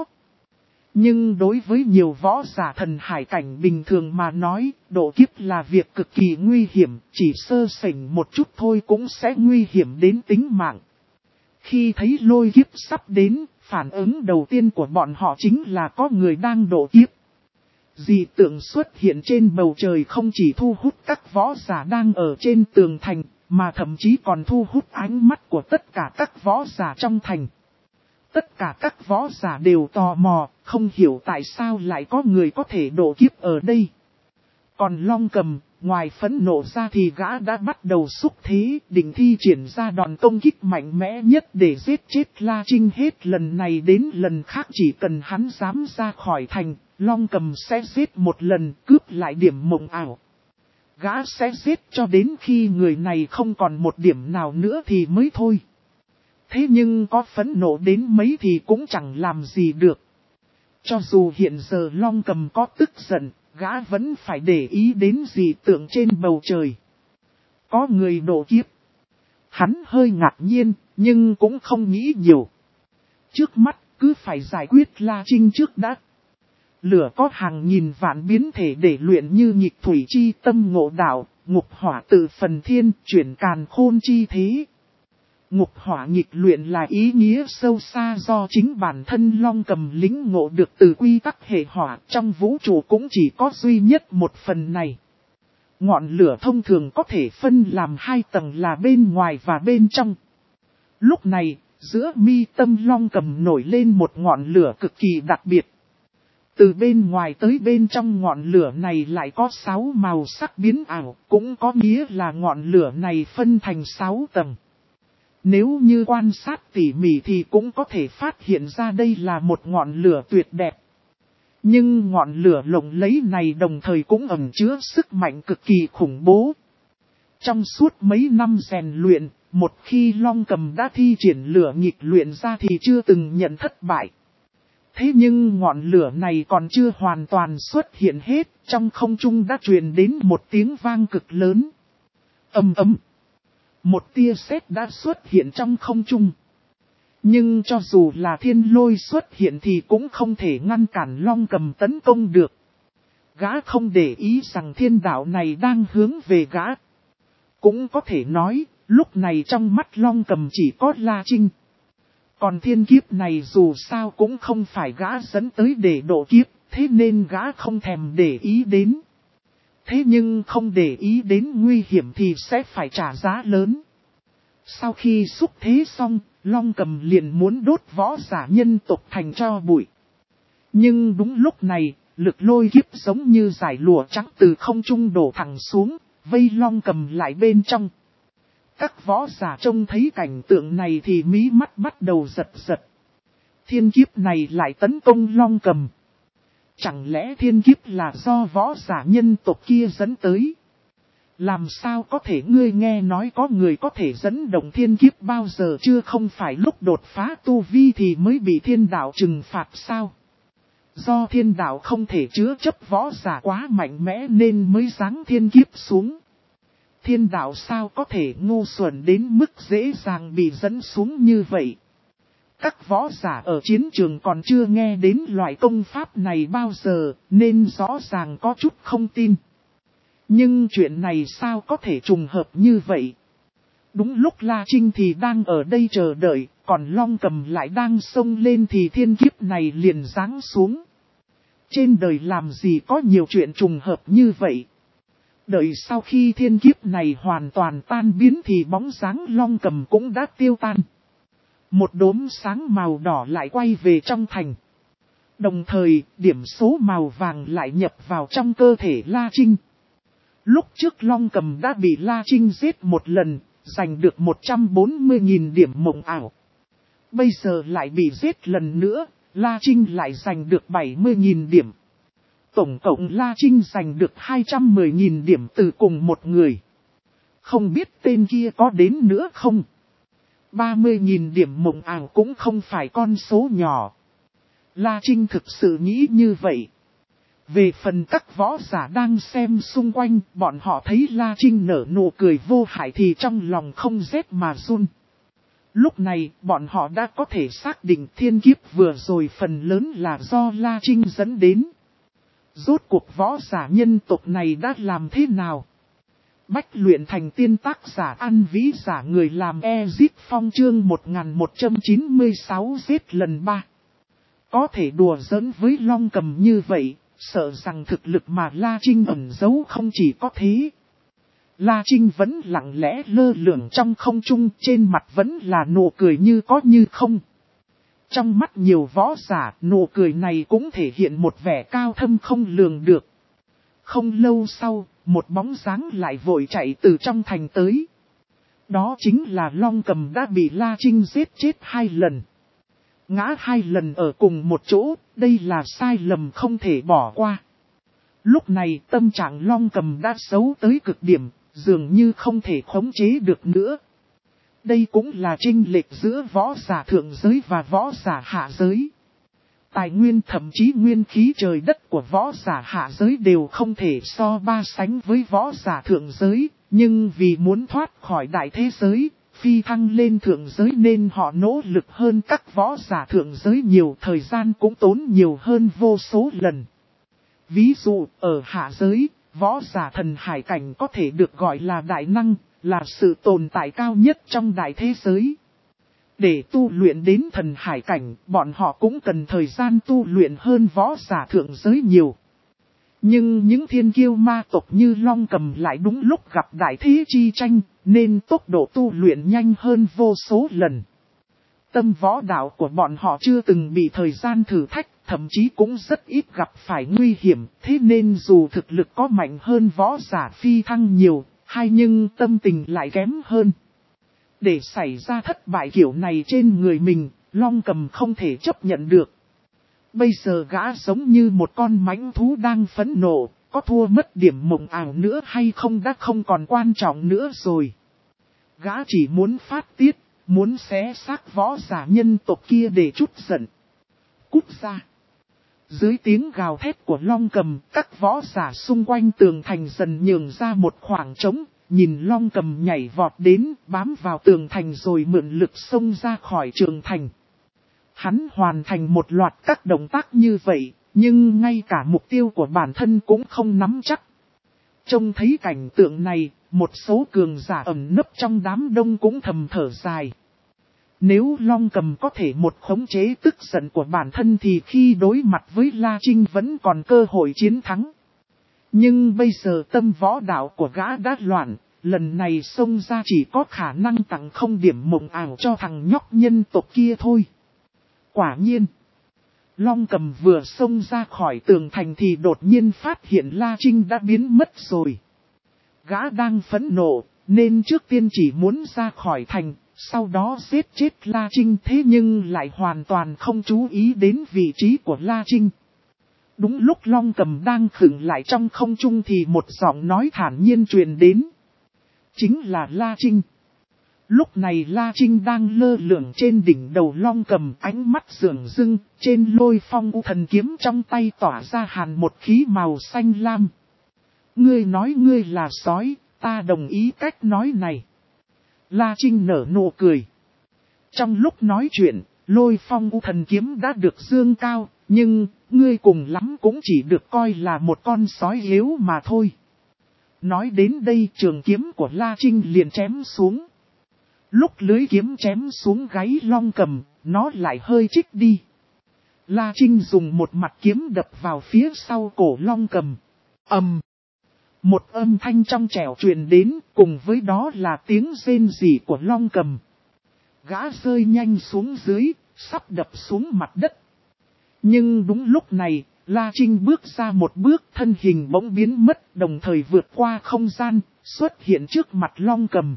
Nhưng đối với nhiều võ giả thần hải cảnh bình thường mà nói, độ kiếp là việc cực kỳ nguy hiểm, chỉ sơ sẩy một chút thôi cũng sẽ nguy hiểm đến tính mạng. Khi thấy lôi kiếp sắp đến, phản ứng đầu tiên của bọn họ chính là có người đang độ kiếp. Dị tượng xuất hiện trên bầu trời không chỉ thu hút các võ giả đang ở trên tường thành, mà thậm chí còn thu hút ánh mắt của tất cả các võ giả trong thành. Tất cả các võ giả đều tò mò, không hiểu tại sao lại có người có thể độ kiếp ở đây. Còn Long Cầm, ngoài phẫn nộ ra thì gã đã bắt đầu xúc thế, định thi triển ra đòn công kích mạnh mẽ nhất để giết chết La Trinh hết lần này đến lần khác. Chỉ cần hắn dám ra khỏi thành, Long Cầm sẽ giết một lần, cướp lại điểm mộng ảo. Gã sẽ giết cho đến khi người này không còn một điểm nào nữa thì mới thôi. Thế nhưng có phẫn nộ đến mấy thì cũng chẳng làm gì được. Cho dù hiện giờ Long Cầm có tức giận, gã vẫn phải để ý đến dị tượng trên bầu trời. Có người độ kiếp. Hắn hơi ngạc nhiên, nhưng cũng không nghĩ nhiều. Trước mắt, cứ phải giải quyết La Trinh trước đã. Lửa có hàng nghìn vạn biến thể để luyện như nhịp thủy chi tâm ngộ đạo, ngục hỏa tự phần thiên, chuyển càn khôn chi thế. Ngục hỏa nghịch luyện là ý nghĩa sâu xa do chính bản thân Long Cầm lĩnh ngộ được từ quy tắc hệ hỏa, trong vũ trụ cũng chỉ có duy nhất một phần này. Ngọn lửa thông thường có thể phân làm hai tầng là bên ngoài và bên trong. Lúc này, giữa mi tâm Long Cầm nổi lên một ngọn lửa cực kỳ đặc biệt. Từ bên ngoài tới bên trong ngọn lửa này lại có sáu màu sắc biến ảo, cũng có nghĩa là ngọn lửa này phân thành sáu tầng. Nếu như quan sát tỉ mỉ thì cũng có thể phát hiện ra đây là một ngọn lửa tuyệt đẹp. Nhưng ngọn lửa lộng lẫy này đồng thời cũng ẩn chứa sức mạnh cực kỳ khủng bố. Trong suốt mấy năm rèn luyện, một khi Long Cầm đã thi triển lửa nghịch luyện ra thì chưa từng nhận thất bại. Thế nhưng ngọn lửa này còn chưa hoàn toàn xuất hiện hết, trong không trung đã truyền đến một tiếng vang cực lớn. Ầm ầm. Một tia sét đã xuất hiện trong không trung. Nhưng cho dù là thiên lôi xuất hiện thì cũng không thể ngăn cản Long Cầm tấn công được. Gã không để ý rằng thiên đạo này đang hướng về gã. Cũng có thể nói, lúc này trong mắt Long Cầm chỉ có La Trinh. Còn thiên kiếp này dù sao cũng không phải gã dẫn tới để độ kiếp, thế nên gã không thèm để ý đến. Thế nhưng không để ý đến nguy hiểm thì sẽ phải trả giá lớn. Sau khi xúc thế xong, Long Cầm liền muốn đốt võ giả nhân tộc thành tro bụi. Nhưng đúng lúc này, lực lôi kiếp giống như dải lụa trắng từ không trung đổ thẳng xuống, vây Long Cầm lại bên trong. Các võ giả trông thấy cảnh tượng này thì mí mắt bắt đầu giật giật. Thiên kiếp này lại tấn công Long Cầm. Chẳng lẽ thiên kiếp là do võ giả nhân tộc kia dẫn tới? Làm sao có thể, ngươi nghe nói có người có thể dẫn động thiên kiếp bao giờ chưa, không phải lúc đột phá tu vi thì mới bị thiên đạo trừng phạt sao? Do thiên đạo không thể chứa chấp võ giả quá mạnh mẽ nên mới giáng thiên kiếp xuống. Thiên đạo sao có thể ngu xuẩn đến mức dễ dàng bị dẫn xuống như vậy? Các võ giả ở chiến trường còn chưa nghe đến loại công pháp này bao giờ, nên rõ ràng có chút không tin. Nhưng chuyện này sao có thể trùng hợp như vậy? Đúng lúc La Trinh thì đang ở đây chờ đợi, còn Long Cầm lại đang xông lên thì thiên kiếp này liền giáng xuống. Trên đời làm gì có nhiều chuyện trùng hợp như vậy? Đợi sau khi thiên kiếp này hoàn toàn tan biến thì bóng dáng Long Cầm cũng đã tiêu tan. Một đốm sáng màu đỏ lại quay về trong thành. Đồng thời, điểm số màu vàng lại nhập vào trong cơ thể La Trinh. Lúc trước Long Cầm đã bị La Trinh giết một lần, giành được một trăm bốn mươi nghìn điểm mộng ảo. Bây giờ lại bị giết lần nữa, La Trinh lại giành được bảy mươi nghìn điểm. Tổng cộng La Trinh giành được hai trăm mười nghìn điểm từ cùng một người. Không biết tên kia có đến nữa không? ba mươi nghìn điểm mộng ảo cũng không phải con số nhỏ. La Trinh thực sự nghĩ như vậy. Về phần các võ giả đang xem xung quanh, bọn họ thấy La Trinh nở nụ cười vô hại thì trong lòng không rét mà run. Lúc này, bọn họ đã có thể xác định thiên kiếp vừa rồi phần lớn là do La Trinh dẫn đến. Rốt cuộc võ giả nhân tộc này đã làm thế nào? Bách luyện thành tiên, tác giả An Vĩ, giả người làm Ezit Phong, chương một nghìn một trăm chín mươi sáu giết lần ba. Có thể đùa giỡn với Long Cầm như vậy, sợ rằng thực lực mà La Trinh ẩn giấu không chỉ có thế. La Trinh vẫn lặng lẽ lơ lửng trong không trung, trên mặt vẫn là nụ cười như có như không. Trong mắt nhiều võ giả, nụ cười này cũng thể hiện một vẻ cao thâm không lường được. Không lâu sau, một bóng dáng lại vội chạy từ trong thành tới. Đó chính là Long Cầm đã bị La Trinh giết chết hai lần. Ngã hai lần ở cùng một chỗ, đây là sai lầm không thể bỏ qua. Lúc này tâm trạng Long Cầm đã xấu tới cực điểm, dường như không thể khống chế được nữa. Đây cũng là chênh lệch giữa võ giả thượng giới và võ giả hạ giới. Tài nguyên thậm chí nguyên khí trời đất của võ giả hạ giới đều không thể so ba sánh với võ giả thượng giới, nhưng vì muốn thoát khỏi đại thế giới, phi thăng lên thượng giới nên họ nỗ lực hơn các võ giả thượng giới nhiều, thời gian cũng tốn nhiều hơn vô số lần. Ví dụ, ở hạ giới, võ giả thần hải cảnh có thể được gọi là đại năng, là sự tồn tại cao nhất trong đại thế giới. Để tu luyện đến thần hải cảnh, bọn họ cũng cần thời gian tu luyện hơn võ giả thượng giới nhiều. Nhưng những thiên kiêu ma tộc như Long Cầm lại đúng lúc gặp đại thế chi tranh, nên tốc độ tu luyện nhanh hơn vô số lần. Tâm võ đạo của bọn họ chưa từng bị thời gian thử thách, thậm chí cũng rất ít gặp phải nguy hiểm, thế nên dù thực lực có mạnh hơn võ giả phi thăng nhiều, hay nhưng tâm tình lại kém hơn. Để xảy ra thất bại kiểu này trên người mình, Long Cầm không thể chấp nhận được. Bây giờ gã giống như một con mãnh thú đang phẫn nộ, có thua mất điểm mộng ảo nữa hay không đã không còn quan trọng nữa rồi. Gã chỉ muốn phát tiết, muốn xé xác võ giả nhân tộc kia để trút giận. Cút ra. Dưới tiếng gào thét của Long Cầm, các võ giả xung quanh tường thành dần nhường ra một khoảng trống, nhìn Long Cầm nhảy vọt đến, bám vào tường thành rồi mượn lực xông ra khỏi trường thành. Hắn hoàn thành một loạt các động tác như vậy, nhưng ngay cả mục tiêu của bản thân cũng không nắm chắc. Trông thấy cảnh tượng này, một số cường giả ẩn nấp trong đám đông cũng thầm thở dài. Nếu Long Cầm có thể một khống chế tức giận của bản thân thì khi đối mặt với La Trinh vẫn còn cơ hội chiến thắng. Nhưng bây giờ tâm võ đạo của gã đã loạn, lần này xông ra chỉ có khả năng tặng không điểm mộng ảo cho thằng nhóc nhân tộc kia thôi. Quả nhiên, Long Cầm vừa xông ra khỏi tường thành thì đột nhiên phát hiện La Trinh đã biến mất rồi. Gã đang phẫn nộ, nên trước tiên chỉ muốn ra khỏi thành, sau đó giết chết La Trinh, thế nhưng lại hoàn toàn không chú ý đến vị trí của La Trinh. Đúng lúc Long Cầm đang khựng lại trong không trung thì một giọng nói thản nhiên truyền đến. Chính là La Trinh. Lúc này La Trinh đang lơ lửng trên đỉnh đầu Long Cầm, ánh mắt dường dưng, trên lôi phong u thần kiếm trong tay tỏa ra hàn một khí màu xanh lam. Ngươi nói ngươi là sói, ta đồng ý cách nói này. La Trinh nở nụ cười. Trong lúc nói chuyện, lôi phong u thần kiếm đã được dương cao, nhưng ngươi cùng lắm cũng chỉ được coi là một con sói yếu mà thôi. Nói đến đây trường kiếm của La Trinh liền chém xuống. Lúc lưới kiếm chém xuống gáy Long Cầm, nó lại hơi chích đi. La Trinh dùng một mặt kiếm đập vào phía sau cổ Long Cầm. Ầm! Một âm thanh trong trẻo truyền đến, cùng với đó là tiếng rên rỉ của Long Cầm. Gã rơi nhanh xuống dưới, sắp đập xuống mặt đất. Nhưng đúng lúc này, La Trinh bước ra một bước, thân hình bỗng biến mất, đồng thời vượt qua không gian, xuất hiện trước mặt Long Cầm.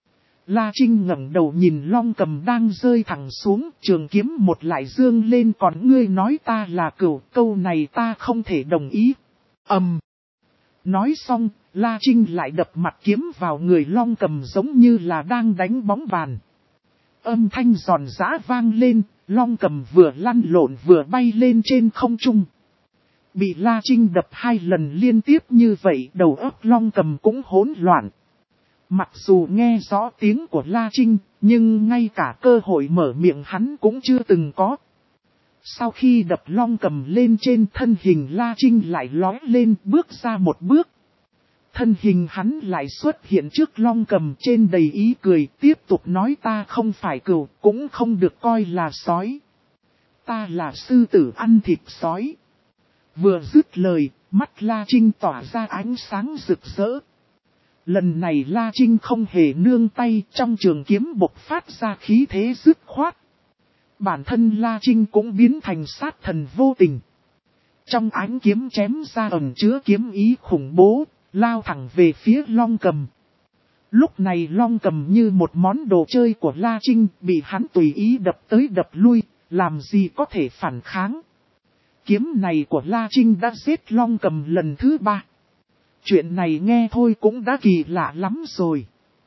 La Trinh ngẩng đầu nhìn Long Cầm đang rơi thẳng xuống, trường kiếm một lại dương lên, còn ngươi nói ta là cửu, câu này ta không thể đồng ý. Ầm. Nói xong, La Trinh lại đập mặt kiếm vào người Long Cầm giống như là đang đánh bóng bàn. Âm thanh giòn giã vang lên, Long Cầm vừa lăn lộn vừa bay lên trên không trung. Bị La Trinh đập hai lần liên tiếp như vậy, đầu óc Long Cầm cũng hỗn loạn. Mặc dù nghe rõ tiếng của La Trinh, nhưng ngay cả cơ hội mở miệng hắn cũng chưa từng có. Sau khi đập Long Cầm lên trên, thân hình La Trinh lại lói lên bước ra một bước. Thân hình hắn lại xuất hiện trước Long Cầm trên đầy ý cười, tiếp tục nói ta không phải cừu, cũng không được coi là sói. Ta là sư tử ăn thịt sói. Vừa dứt lời, mắt La Trinh tỏa ra ánh sáng rực rỡ. Lần này La Trinh không hề nương tay, trong trường kiếm bộc phát ra khí thế dứt khoát. Bản thân La Trinh cũng biến thành sát thần vô tình. Trong ánh kiếm chém ra ẩn chứa kiếm ý khủng bố, lao thẳng về phía Long Cầm. Lúc này Long Cầm như một món đồ chơi của La Trinh, bị hắn tùy ý đập tới đập lui, làm gì có thể phản kháng. Kiếm này của La Trinh đã giết Long Cầm lần thứ ba. Chuyện này nghe thôi cũng đã kỳ lạ lắm rồi.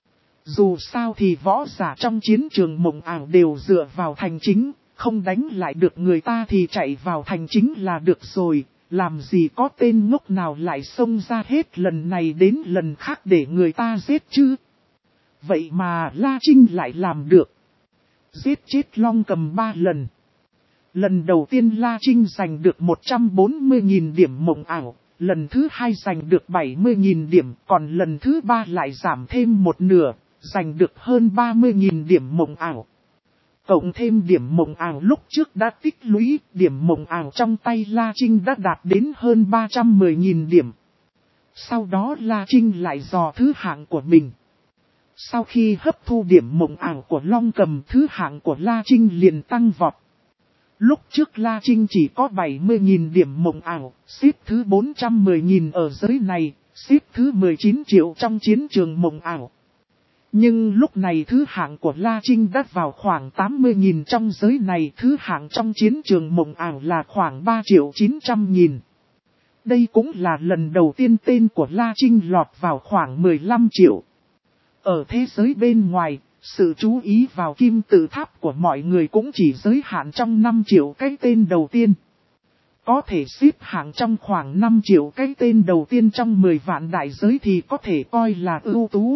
Dù sao thì võ giả trong chiến trường mộng ảo đều dựa vào thành chính, không đánh lại được người ta thì chạy vào thành chính là được rồi, làm gì có tên ngốc nào lại xông ra hết lần này đến lần khác để người ta giết chứ. Vậy mà La Trinh lại làm được. Giết chết Long Cầm ba lần. Lần đầu tiên La Trinh giành được một trăm bốn mươi nghìn điểm mộng ảo, lần thứ hai giành được bảy mươi nghìn điểm, còn lần thứ ba lại giảm thêm một nửa, giành được hơn ba mươi nghìn điểm mộng ảo. Cộng thêm điểm mộng ảo lúc trước đã tích lũy, điểm mộng ảo trong tay La Trinh đã đạt đến hơn ba trăm mười nghìn điểm. Sau đó La Trinh lại dò thứ hạng của mình. Sau khi hấp thu điểm mộng ảo của Long Cầm, thứ hạng của La Trinh liền tăng vọt. Lúc trước La Trinh chỉ có bảy mươi nghìn điểm mộng ảo, xếp thứ bốn trăm mười nghìn ở giới này, xếp thứ mười chín triệu trong chiến trường mộng ảo. Nhưng lúc này thứ hạng của La Trinh đã vào khoảng tám mươi nghìn trong giới này, thứ hạng trong chiến trường mộng ảo là khoảng ba triệu chín trăm nghìn. Đây cũng là lần đầu tiên tên của La Trinh lọt vào khoảng mười lăm triệu. Ở thế giới bên ngoài, sự chú ý vào kim tự tháp của mọi người cũng chỉ giới hạn trong năm triệu cái tên đầu tiên. Có thể xếp hạng trong khoảng năm triệu cái tên đầu tiên trong mười vạn đại giới thì có thể coi là ưu tú.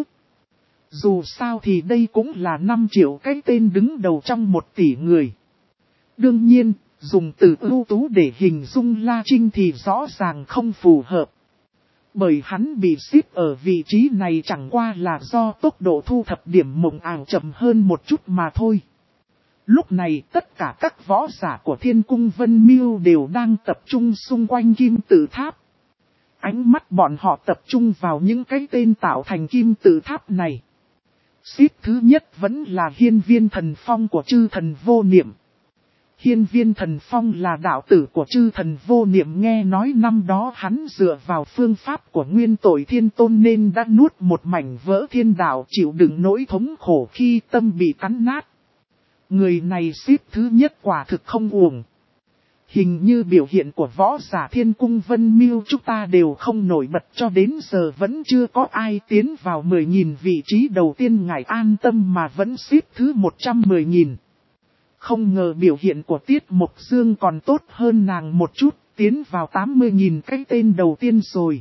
Dù sao thì đây cũng là năm triệu cái tên đứng đầu trong một tỷ người. Đương nhiên, dùng từ ưu tú để hình dung La Trinh thì rõ ràng không phù hợp. Bởi hắn bị xếp ở vị trí này chẳng qua là do tốc độ thu thập điểm mộng ảo chậm hơn một chút mà thôi. Lúc này tất cả các võ giả của Thiên Cung Vân Miêu đều đang tập trung xung quanh kim tự tháp. Ánh mắt bọn họ tập trung vào những cái tên tạo thành kim tự tháp này. Xếp thứ nhất vẫn là Hiên Viên Thần Phong của chư thần vô niệm. Hiên Viên Thần Phong là đạo tử của chư thần vô niệm, nghe nói năm đó hắn dựa vào phương pháp của nguyên tội thiên tôn nên đã nuốt một mảnh vỡ thiên đạo, chịu đựng nỗi thống khổ khi tâm bị cắn nát. Người này xếp thứ nhất quả thực không uổng. Hình như biểu hiện của võ giả Thiên Cung Vân Miêu chúng ta đều không nổi bật, cho đến giờ vẫn chưa có ai tiến vào mười nghìn vị trí đầu tiên, ngài an tâm mà vẫn xếp thứ một trăm mười nghìn. Không ngờ biểu hiện của Tiết Mộc Dương còn tốt hơn nàng một chút, tiến vào tám mươi nghìn cái tên đầu tiên rồi.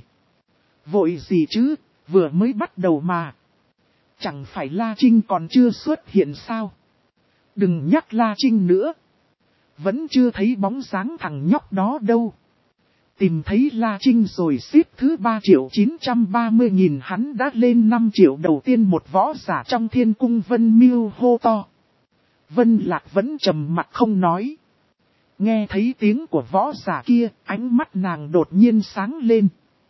Vội gì chứ, vừa mới bắt đầu mà. Chẳng phải La Trinh còn chưa xuất hiện sao? Đừng nhắc La Trinh nữa. Vẫn chưa thấy bóng dáng thằng nhóc đó đâu. Tìm thấy La Trinh rồi xếp thứ ba triệu chín trăm ba mươi nghìn, hắn đã lên năm triệu đầu tiên. Một võ giả trong Thiên Cung Vân Miêu hô to. Vân Lạc vẫn trầm mặt không nói. Nghe thấy tiếng của võ giả kia, ánh mắt nàng đột nhiên sáng lên.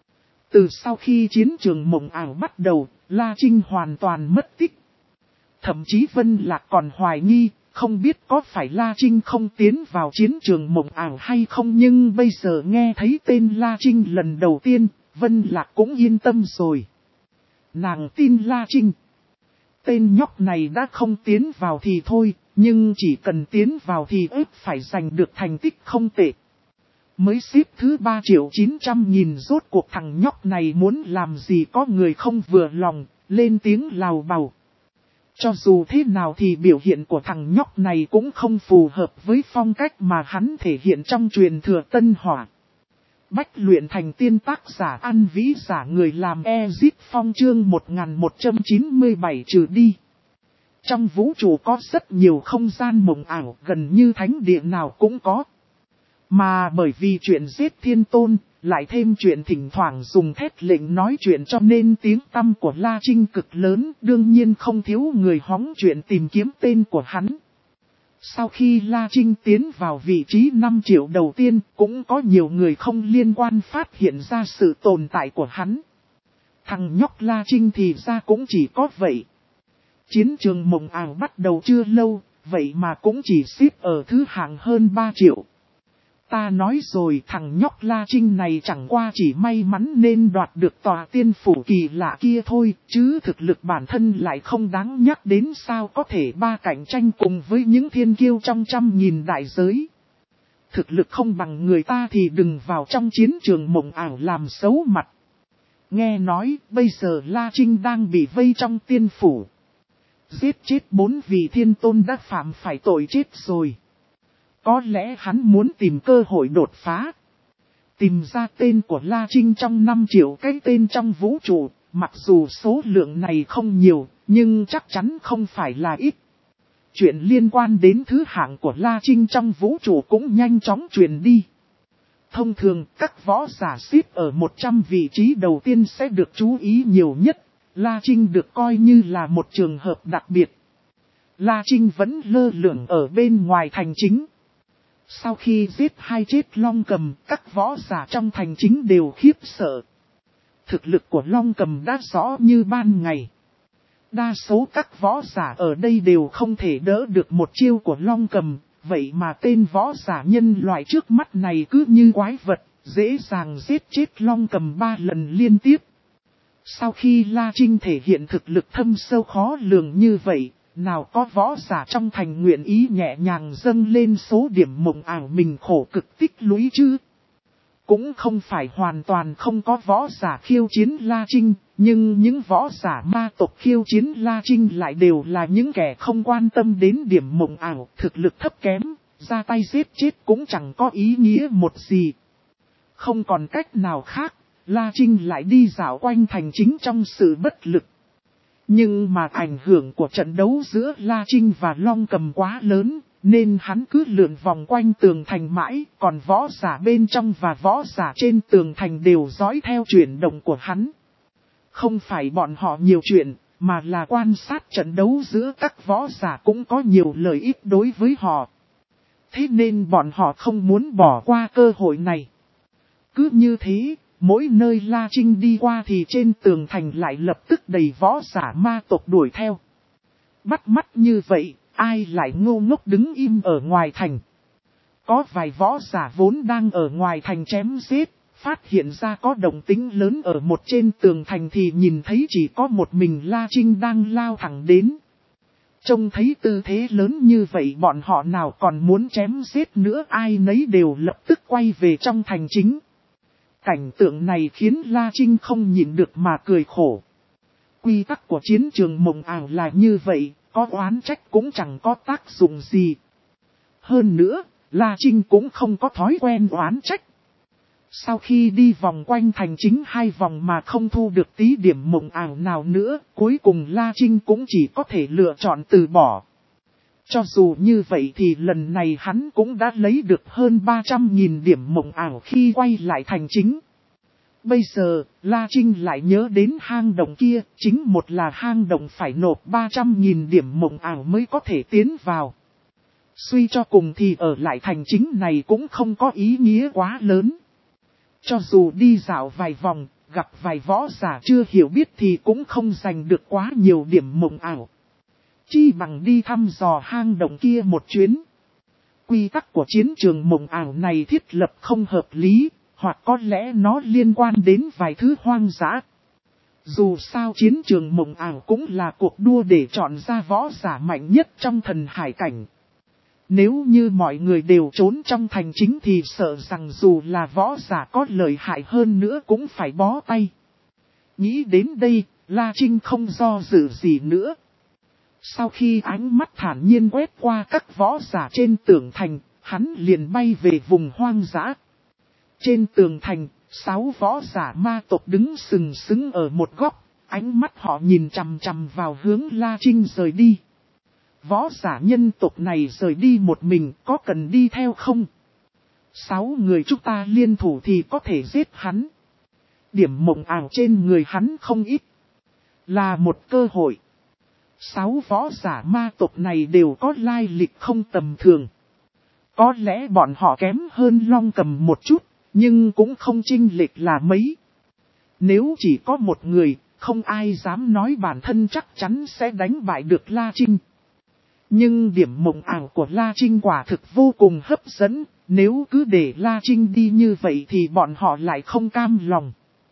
Từ sau khi chiến trường mộng ảo bắt đầu, La Trinh hoàn toàn mất tích. Thậm chí Vân Lạc còn hoài nghi, không biết có phải La Trinh không tiến vào chiến trường mộng ảo hay không, nhưng bây giờ nghe thấy tên La Trinh lần đầu tiên, Vân Lạc cũng yên tâm rồi. Nàng tin La Trinh. Tên nhóc này đã không tiến vào thì thôi, nhưng chỉ cần tiến vào thì ếp phải giành được thành tích không tệ. Mới xếp thứ ba triệu chín trăm nghìn, rốt cuộc thằng nhóc này muốn làm gì có người không vừa lòng, lên tiếng lào bào. Cho dù thế nào thì biểu hiện của thằng nhóc này cũng không phù hợp với phong cách mà hắn thể hiện trong truyền thừa Tân Hỏa. Bách luyện thành tiên, tác giả An Vĩ, giả người làm Ezit Phong, chương một nghìn một trăm chín mươi bảy trừ đi. Trong vũ trụ có rất nhiều không gian mộng ảo, gần như thánh địa nào cũng có. Mà bởi vì chuyện giết thiên tôn, lại thêm chuyện thỉnh thoảng dùng thét lệnh nói chuyện, cho nên tiếng tăm của La Trinh cực lớn, đương nhiên không thiếu người hóng chuyện tìm kiếm tên của hắn. Sau khi La Trinh tiến vào vị trí năm triệu đầu tiên, cũng có nhiều người không liên quan phát hiện ra sự tồn tại của hắn. Thằng nhóc La Trinh thì ra cũng chỉ có vậy. Chiến trường mộng ảo bắt đầu chưa lâu, vậy mà cũng chỉ xếp ở thứ hạng hơn ba triệu. Ta nói rồi, thằng nhóc La Trinh này chẳng qua chỉ may mắn nên đoạt được tòa tiên phủ kỳ lạ kia thôi, chứ thực lực bản thân lại không đáng nhắc đến, sao có thể ba cạnh tranh cùng với những thiên kiêu trong trăm nghìn đại giới. Thực lực không bằng người ta thì đừng vào trong chiến trường mộng ảo làm xấu mặt. Nghe nói bây giờ La Trinh đang bị vây trong tiên phủ. Giết chết bốn vị thiên tôn đã phạm phải tội chết rồi. Có lẽ hắn muốn tìm cơ hội đột phá. Tìm ra tên của La Trinh trong năm triệu cái tên trong vũ trụ. Mặc dù số lượng này không nhiều, nhưng chắc chắn không phải là ít. Chuyện liên quan đến thứ hạng của La Trinh trong vũ trụ cũng nhanh chóng truyền đi. Thông thường, các võ giả xếp ở một trăm vị trí đầu tiên sẽ được chú ý nhiều nhất. La Trinh được coi như là một trường hợp đặc biệt. La Trinh vẫn lơ lửng ở bên ngoài thành chính. Sau khi giết hai chết Long Cầm, các võ giả trong thành chính đều khiếp sợ. Thực lực của Long Cầm đã rõ như ban ngày. Đa số các võ giả ở đây đều không thể đỡ được một chiêu của Long Cầm, vậy mà tên võ giả nhân loại trước mắt này cứ như quái vật, dễ dàng giết chết Long Cầm ba lần liên tiếp. Sau khi La Trinh thể hiện thực lực thâm sâu khó lường như vậy, nào có võ giả trong thành nguyện ý nhẹ nhàng dâng lên số điểm mộng ảo mình khổ cực tích lũy chứ. Cũng không phải hoàn toàn không có võ giả khiêu chiến La Trinh, nhưng những võ giả ma tộc khiêu chiến La Trinh lại đều là những kẻ không quan tâm đến điểm mộng ảo, thực lực thấp kém, ra tay giết chết cũng chẳng có ý nghĩa một gì. Không còn cách nào khác, La Trinh lại đi dạo quanh thành chính trong sự bất lực. Nhưng mà ảnh hưởng của trận đấu giữa La Trinh và Long Cầm quá lớn, nên hắn cứ lượn vòng quanh tường thành mãi, còn võ giả bên trong và võ giả trên tường thành đều dõi theo chuyển động của hắn. Không phải bọn họ nhiều chuyện, mà là quan sát trận đấu giữa các võ giả cũng có nhiều lợi ích đối với họ. Thế nên bọn họ không muốn bỏ qua cơ hội này. Cứ như thế, mỗi nơi La Trinh đi qua thì trên tường thành lại lập tức đầy võ giả ma tộc đuổi theo. Bắt mắt như vậy, ai lại ngô ngốc đứng im ở ngoài thành. Có vài võ giả vốn đang ở ngoài thành chém giết, phát hiện ra có động tĩnh lớn ở một trên tường thành thì nhìn thấy chỉ có một mình La Trinh đang lao thẳng đến. Trông thấy tư thế lớn như vậy bọn họ nào còn muốn chém giết nữa, ai nấy đều lập tức quay về trong thành chính. Cảnh tượng này khiến La Trinh không nhịn được mà cười khổ. Quy tắc của chiến trường mộng ảo là như vậy, có oán trách cũng chẳng có tác dụng gì. Hơn nữa, La Trinh cũng không có thói quen oán trách. Sau khi đi vòng quanh thành chính hai vòng mà không thu được tí điểm mộng ảo nào nữa, cuối cùng La Trinh cũng chỉ có thể lựa chọn từ bỏ. Cho dù như vậy thì lần này hắn cũng đã lấy được hơn ba trăm nghìn điểm mộng ảo khi quay lại thành chính. Bây giờ, La Trinh lại nhớ đến hang động kia, chính một là hang động phải nộp ba trăm nghìn điểm mộng ảo mới có thể tiến vào. Suy cho cùng thì ở lại thành chính này cũng không có ý nghĩa quá lớn. Cho dù đi dạo vài vòng, gặp vài võ giả chưa hiểu biết thì cũng không giành được quá nhiều điểm mộng ảo. Chi bằng đi thăm dò hang động kia một chuyến. Quy tắc của chiến trường mộng ảo này thiết lập không hợp lý, hoặc có lẽ nó liên quan đến vài thứ hoang dã. Dù sao chiến trường mộng ảo cũng là cuộc đua để chọn ra võ giả mạnh nhất trong thần hải cảnh. Nếu như mọi người đều trốn trong thành chính thì sợ rằng dù là võ giả có lợi hại hơn nữa cũng phải bó tay. Nghĩ đến đây, La Trinh không do dự gì nữa. Sau khi ánh mắt thản nhiên quét qua các võ giả trên tường thành, hắn liền bay về vùng hoang dã. Trên tường thành, sáu võ giả ma tộc đứng sừng sững ở một góc, ánh mắt họ nhìn chằm chằm vào hướng La Trinh rời đi. Võ giả nhân tộc này rời đi một mình, có cần đi theo không? Sáu người chúng ta liên thủ thì có thể giết hắn. Điểm mộng ảo trên người hắn không ít. Là một cơ hội. Sáu võ giả ma tộc này đều có lai lịch không tầm thường. Có lẽ bọn họ kém hơn Long Cầm một chút, nhưng cũng không chênh lệch là mấy. Nếu chỉ có một người, không ai dám nói bản thân chắc chắn sẽ đánh bại được La Trinh. Nhưng điểm mộng ảo của La Trinh quả thực vô cùng hấp dẫn, nếu cứ để La Trinh đi như vậy thì bọn họ lại không cam lòng.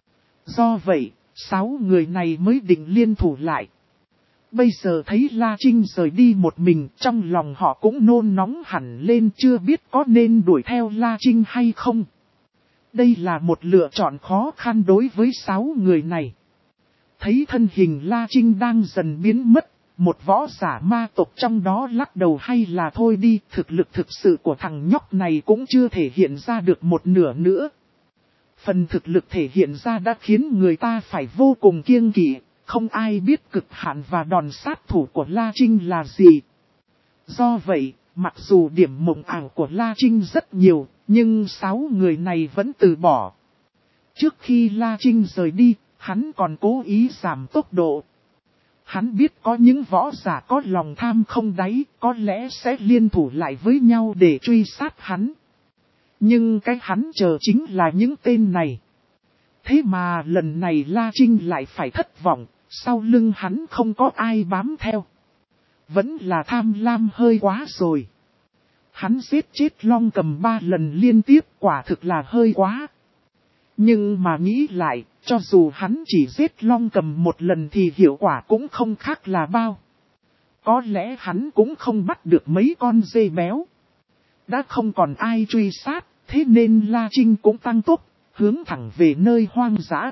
Do vậy, sáu người này mới định liên thủ lại. Bây giờ thấy La Trinh rời đi một mình, trong lòng họ cũng nôn nóng hẳn lên, chưa biết có nên đuổi theo La Trinh hay không. Đây là một lựa chọn khó khăn đối với sáu người này. Thấy thân hình La Trinh đang dần biến mất, một võ giả ma tộc trong đó lắc đầu hay là thôi đi, thực lực thực sự của thằng nhóc này cũng chưa thể hiện ra được một nửa nữa. Phần thực lực thể hiện ra đã khiến người ta phải vô cùng kiêng kỵ, không ai biết cực hạn và đòn sát thủ của La Trinh là gì. Do vậy, mặc dù điểm mộng ảo của La Trinh rất nhiều, nhưng sáu người này vẫn từ bỏ. Trước khi La Trinh rời đi, hắn còn cố ý giảm tốc độ. Hắn biết có những võ giả có lòng tham không đáy, có lẽ sẽ liên thủ lại với nhau để truy sát hắn. Nhưng cái hắn chờ chính là những tên này. Thế mà lần này La Trinh lại phải thất vọng, sau lưng hắn không có ai bám theo. Vẫn là tham lam hơi quá rồi. Hắn giết chết Long Cầm ba lần liên tiếp, quả thực là hơi quá. Nhưng mà nghĩ lại, cho dù hắn chỉ giết Long Cầm một lần thì hiệu quả cũng không khác là bao. Có lẽ hắn cũng không bắt được mấy con dê béo. Đã không còn ai truy sát, thế nên La Trinh cũng tăng tốc, hướng thẳng về nơi hoang dã.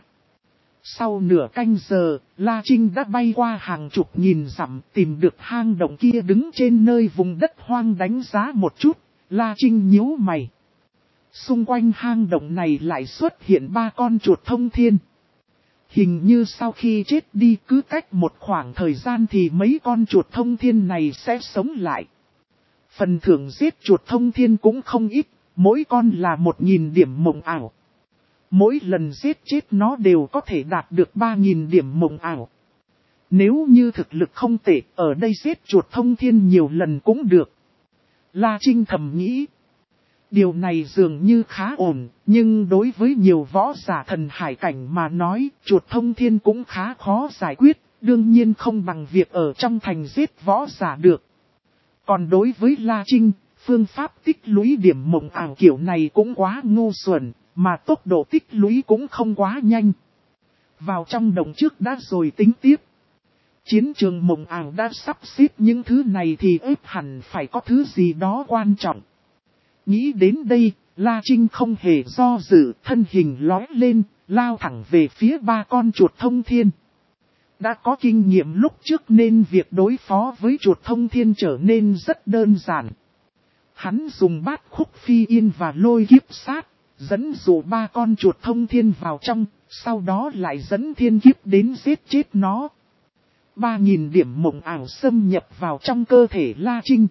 Sau nửa canh giờ, La Trinh đã bay qua hàng chục nghìn dặm, tìm được hang động kia, đứng trên nơi vùng đất hoang đánh giá một chút. La Trinh nhíu mày. Xung quanh hang động này lại xuất hiện ba con chuột thông thiên. Hình như sau khi chết đi cứ cách một khoảng thời gian thì mấy con chuột thông thiên này sẽ sống lại. Phần thưởng giết chuột thông thiên cũng không ít, mỗi con là một nghìn điểm mộng ảo. Mỗi lần giết chết nó đều có thể đạt được ba nghìn điểm mộng ảo. Nếu như thực lực không tệ, ở đây giết chuột thông thiên nhiều lần cũng được. La Trinh thầm nghĩ. Điều này dường như khá ổn, nhưng đối với nhiều võ giả thần hải cảnh mà nói, chuột thông thiên cũng khá khó giải quyết, đương nhiên không bằng việc ở trong thành giết võ giả được. Còn đối với La Trinh, phương pháp tích lũy điểm mộng ảo kiểu này cũng quá ngu xuẩn, mà tốc độ tích lũy cũng không quá nhanh. Vào trong động trước đã rồi tính tiếp. Chiến trường mộng ảo đã sắp xếp những thứ này thì ếp hẳn phải có thứ gì đó quan trọng. Nghĩ đến đây, La Trinh không hề do dự, thân hình lói lên, lao thẳng về phía ba con chuột thông thiên. Đã có kinh nghiệm lúc trước nên việc đối phó với chuột thông thiên trở nên rất đơn giản. Hắn dùng bát khúc phi yên và lôi kiếp sát, dẫn dụ ba con chuột thông thiên vào trong, sau đó lại dẫn thiên kiếp đến giết chết nó. Ba nghìn điểm mộng ảo xâm nhập vào trong cơ thể La Trinh.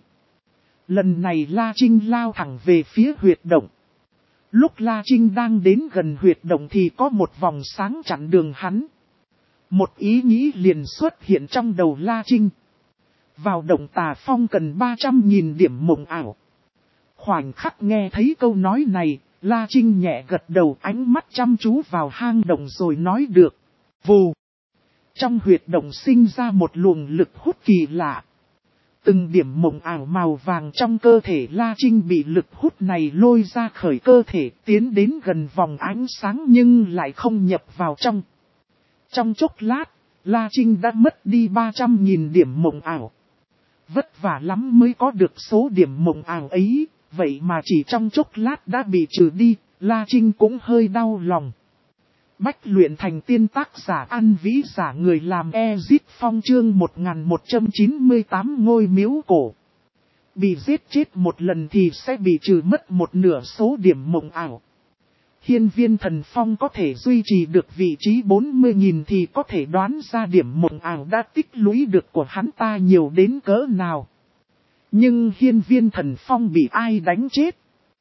Lần này La Trinh lao thẳng về phía huyệt động. Lúc La Trinh đang đến gần huyệt động thì có một vòng sáng chặn đường hắn. Một ý nghĩ liền xuất hiện trong đầu La Trinh. Vào động Tà Phong cần ba trăm nghìn điểm mộng ảo. Khoảnh khắc nghe thấy câu nói này, La Trinh nhẹ gật đầu, ánh mắt chăm chú vào hang động rồi nói được. Vù! Trong huyệt động sinh ra một luồng lực hút kỳ lạ. Từng điểm mộng ảo màu vàng trong cơ thể La Trinh bị lực hút này lôi ra khỏi cơ thể, tiến đến gần vòng ánh sáng nhưng lại không nhập vào trong. Trong chốc lát, La Trinh đã mất đi ba trăm nghìn điểm mộng ảo. Vất vả lắm mới có được số điểm mộng ảo ấy, vậy mà chỉ trong chốc lát đã bị trừ đi, La Trinh cũng hơi đau lòng. Bách luyện thành tiên tác giả An Vĩ giả người làm Ezit Phong chương một nghìn một trăm chín mươi tám ngôi miếu cổ. Bị giết chết một lần thì sẽ bị trừ mất một nửa số điểm mộng ảo. Hiên viên thần phong có thể duy trì được vị trí bốn mươi nghìn thì có thể đoán ra điểm mộng ảo đã tích lũy được của hắn ta nhiều đến cỡ nào. Nhưng hiên viên thần phong bị ai đánh chết?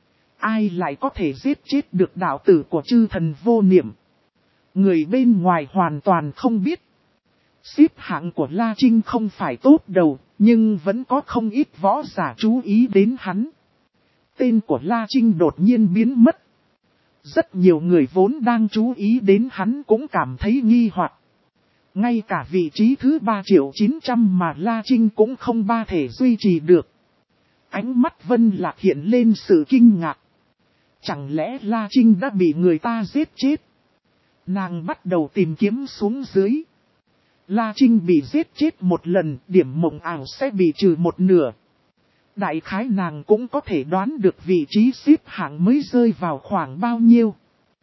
Ai lại có thể giết chết được đạo tử của chư thần vô niệm? Người bên ngoài hoàn toàn không biết. Xếp hạng của La Trinh không phải tốt đầu, nhưng vẫn có không ít võ giả chú ý đến hắn. Tên của La Trinh đột nhiên biến mất. Rất nhiều người vốn đang chú ý đến hắn cũng cảm thấy nghi hoặc. Ngay cả vị trí thứ ba triệu chín trăm mà La Trinh cũng không ba thể duy trì được. Ánh mắt Vân Lạc hiện lên sự kinh ngạc. Chẳng lẽ La Trinh đã bị người ta giết chết? Nàng bắt đầu tìm kiếm xuống dưới. La Trinh bị giết chết một lần, điểm mộng ảo sẽ bị trừ một nửa. Đại khái nàng cũng có thể đoán được vị trí xếp hạng mới rơi vào khoảng bao nhiêu.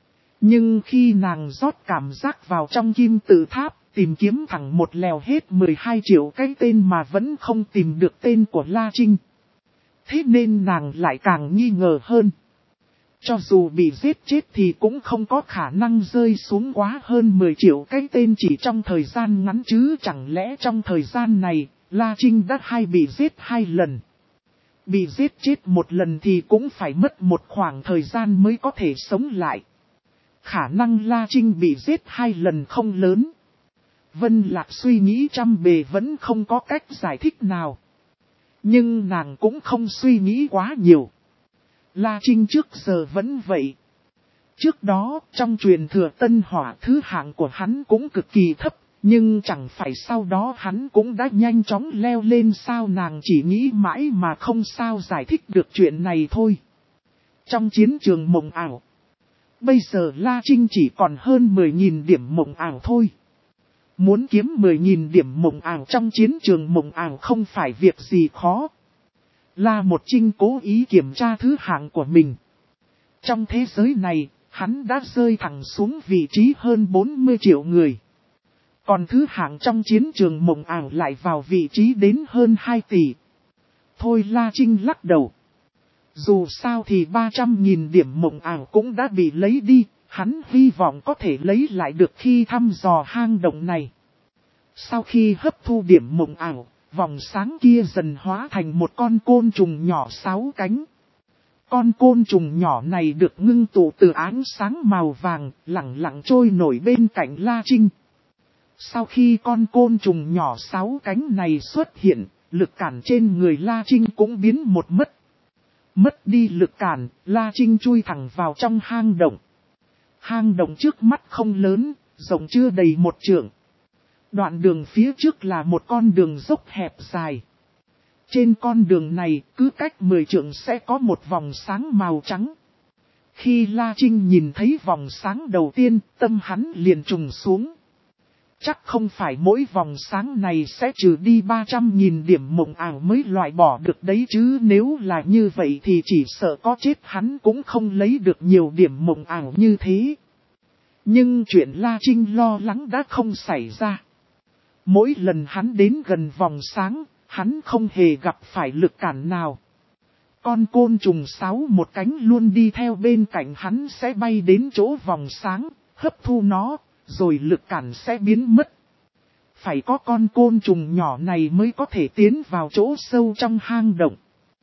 Nhưng khi nàng rót cảm giác vào trong kim tự tháp, tìm kiếm thẳng một lèo hết mười hai triệu cái tên mà vẫn không tìm được tên của La Trinh. Thế nên nàng lại càng nghi ngờ hơn. Cho dù bị giết chết thì cũng không có khả năng rơi xuống quá hơn mười triệu cái tên chỉ trong thời gian ngắn chứ, chẳng lẽ trong thời gian này, La Trinh đã hay bị giết hai lần. Bị giết chết một lần thì cũng phải mất một khoảng thời gian mới có thể sống lại. Khả năng La Trinh bị giết hai lần không lớn. Vân Lạc suy nghĩ trăm bề vẫn không có cách giải thích nào. Nhưng nàng cũng không suy nghĩ quá nhiều. La Trinh trước giờ vẫn vậy. Trước đó, trong truyền thừa Tân Hỏa thứ hạng của hắn cũng cực kỳ thấp, nhưng chẳng phải sau đó hắn cũng đã nhanh chóng leo lên sao, nàng chỉ nghĩ mãi mà không sao giải thích được chuyện này thôi. Trong chiến trường mộng ảo, bây giờ La Trinh chỉ còn hơn mười nghìn điểm mộng ảo thôi. Muốn kiếm mười nghìn điểm mộng ảo trong chiến trường mộng ảo không phải việc gì khó. La Một Trinh cố ý kiểm tra thứ hạng của mình. Trong thế giới này, hắn đã rơi thẳng xuống vị trí hơn bốn mươi triệu người. Còn thứ hạng trong chiến trường mộng ảo lại vào vị trí đến hơn hai tỷ. Thôi La Trinh lắc đầu. Dù sao thì ba trăm nghìn điểm mộng ảo cũng đã bị lấy đi, hắn hy vọng có thể lấy lại được khi thăm dò hang động này. Sau khi hấp thu điểm mộng ảo, vòng sáng kia dần hóa thành một con côn trùng nhỏ sáu cánh. Con côn trùng nhỏ này được ngưng tụ từ ánh sáng màu vàng, lẳng lặng trôi nổi bên cạnh La Trinh. Sau khi con côn trùng nhỏ sáu cánh này xuất hiện, lực cản trên người La Trinh cũng biến một mất. Mất đi lực cản, La Trinh chui thẳng vào trong hang động. Hang động trước mắt không lớn, rộng chưa đầy một trượng. Đoạn đường phía trước là một con đường dốc hẹp dài. Trên con đường này, cứ cách mười trượng sẽ có một vòng sáng màu trắng. Khi La Trinh nhìn thấy vòng sáng đầu tiên, tâm hắn liền trùng xuống. Chắc không phải mỗi vòng sáng này sẽ trừ đi ba trăm nghìn điểm mộng ảo mới loại bỏ được đấy chứ, nếu là như vậy thì chỉ sợ có chết hắn cũng không lấy được nhiều điểm mộng ảo như thế. Nhưng chuyện La Trinh lo lắng đã không xảy ra. Mỗi lần hắn đến gần vòng sáng, hắn không hề gặp phải lực cản nào. Con côn trùng sáu một cánh luôn đi theo bên cạnh hắn sẽ bay đến chỗ vòng sáng, hấp thu nó, rồi lực cản sẽ biến mất. Phải có con côn trùng nhỏ này mới có thể tiến vào chỗ sâu trong hang động.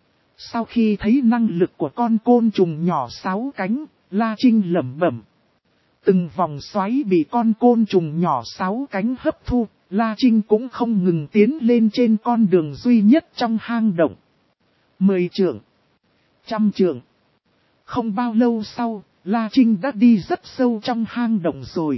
Sau khi thấy năng lực của con côn trùng nhỏ sáu cánh, La Trinh lẩm bẩm. Từng vòng xoáy bị con côn trùng nhỏ sáu cánh hấp thu, La Trinh cũng không ngừng tiến lên trên con đường duy nhất trong hang động. Mười trượng, trăm trượng. Không bao lâu sau, La Trinh đã đi rất sâu trong hang động rồi.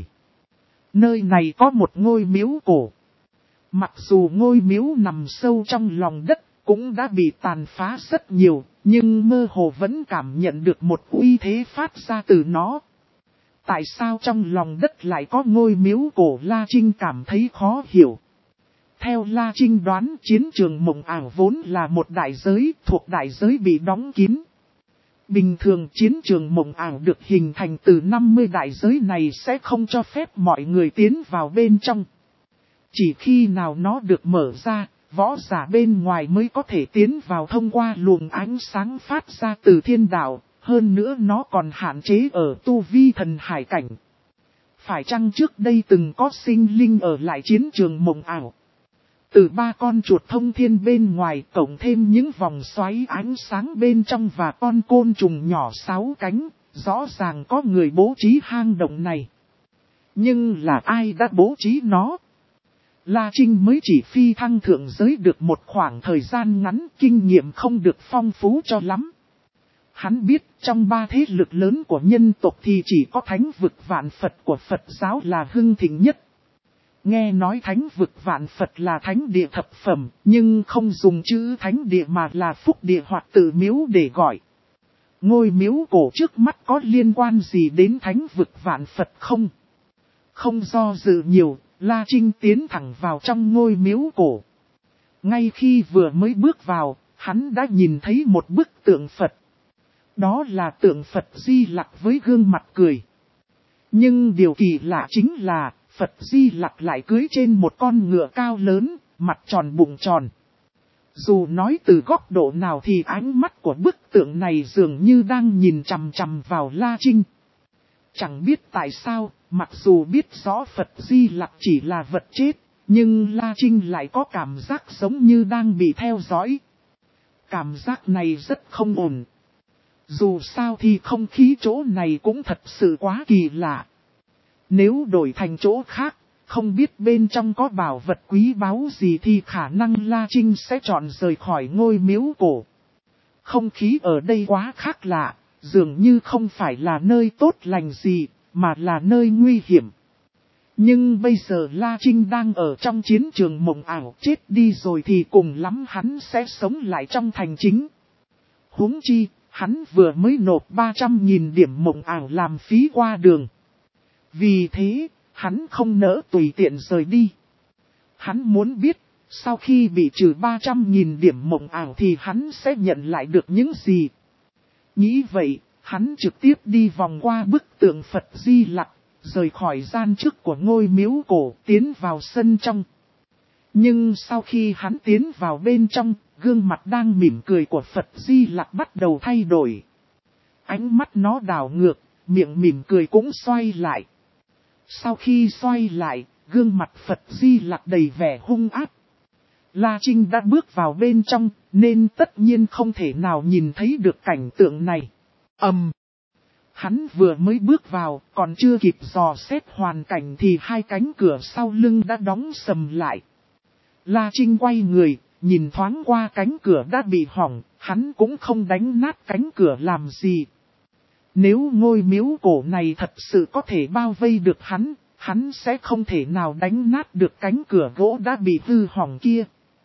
Nơi này có một ngôi miếu cổ. Mặc dù ngôi miếu nằm sâu trong lòng đất, cũng đã bị tàn phá rất nhiều, nhưng mơ hồ vẫn cảm nhận được một uy thế phát ra từ nó. Tại sao trong lòng đất lại có ngôi miếu cổ, La Trinh cảm thấy khó hiểu. Theo La Trinh đoán, chiến trường mộng ảo vốn là một đại giới, thuộc đại giới bị đóng kín. Bình thường chiến trường mộng ảo được hình thành từ năm mươi đại giới này sẽ không cho phép mọi người tiến vào bên trong. Chỉ khi nào nó được mở ra, võ giả bên ngoài mới có thể tiến vào thông qua luồng ánh sáng phát ra từ thiên đạo, hơn nữa nó còn hạn chế ở tu vi thần hải cảnh. Phải chăng trước đây từng có sinh linh ở lại chiến trường mộng ảo? Từ ba con chuột thông thiên bên ngoài cộng thêm những vòng xoáy ánh sáng bên trong và con côn trùng nhỏ sáu cánh, rõ ràng có người bố trí hang động này. Nhưng là ai đã bố trí nó? La Trinh mới chỉ phi thăng thượng giới được một khoảng thời gian ngắn, kinh nghiệm không được phong phú cho lắm. Hắn biết trong ba thế lực lớn của nhân tộc thì chỉ có thánh vực vạn Phật của Phật giáo là hưng thịnh nhất. Nghe nói thánh vực vạn Phật là thánh địa thập phẩm, nhưng không dùng chữ thánh địa mà là phúc địa hoặc tự miếu để gọi. Ngôi miếu cổ trước mắt có liên quan gì đến thánh vực vạn Phật không? Không do dự nhiều, La Trinh tiến thẳng vào trong ngôi miếu cổ. Ngay khi vừa mới bước vào, hắn đã nhìn thấy một bức tượng Phật. Đó là tượng Phật Di Lặc với gương mặt cười. Nhưng điều kỳ lạ chính là, Phật Di Lặc lại cưỡi trên một con ngựa cao lớn, mặt tròn bụng tròn. Dù nói từ góc độ nào thì ánh mắt của bức tượng này dường như đang nhìn chằm chằm vào La Trinh. Chẳng biết tại sao, mặc dù biết rõ Phật Di Lặc chỉ là vật chết, nhưng La Trinh lại có cảm giác giống như đang bị theo dõi. Cảm giác này rất không ổn. Dù sao thì không khí chỗ này cũng thật sự quá kỳ lạ. Nếu đổi thành chỗ khác, không biết bên trong có bảo vật quý báu gì thì khả năng La Trinh sẽ chọn rời khỏi ngôi miếu cổ. Không khí ở đây quá khác lạ, dường như không phải là nơi tốt lành gì, mà là nơi nguy hiểm. Nhưng bây giờ La Trinh đang ở trong chiến trường mộng ảo, chết đi rồi thì cùng lắm hắn sẽ sống lại trong thành chính. Huống chi, hắn vừa mới nộp ba trăm nghìn điểm mộng ảo làm phí qua đường. Vì thế, hắn không nỡ tùy tiện rời đi. Hắn muốn biết, sau khi bị trừ ba trăm nghìn điểm mộng ảo thì hắn sẽ nhận lại được những gì. Nghĩ vậy, hắn trực tiếp đi vòng qua bức tượng Phật Di Lặc, rời khỏi gian trước của ngôi miếu cổ, tiến vào sân trong. Nhưng sau khi hắn tiến vào bên trong, gương mặt đang mỉm cười của Phật Di Lặc bắt đầu thay đổi. Ánh mắt nó đảo ngược, miệng mỉm cười cũng xoay lại. Sau khi xoay lại, gương mặt Phật Di Lặc đầy vẻ hung ác. La Trinh đã bước vào bên trong, nên tất nhiên không thể nào nhìn thấy được cảnh tượng này. Ầm! Hắn vừa mới bước vào, còn chưa kịp dò xét hoàn cảnh thì hai cánh cửa sau lưng đã đóng sầm lại. La Trinh quay người, nhìn thoáng qua cánh cửa đã bị hỏng, hắn cũng không đánh nát cánh cửa làm gì. Nếu ngôi miếu cổ này thật sự có thể bao vây được hắn, hắn sẽ không thể nào đánh nát được cánh cửa gỗ đã bị hư hỏng kia.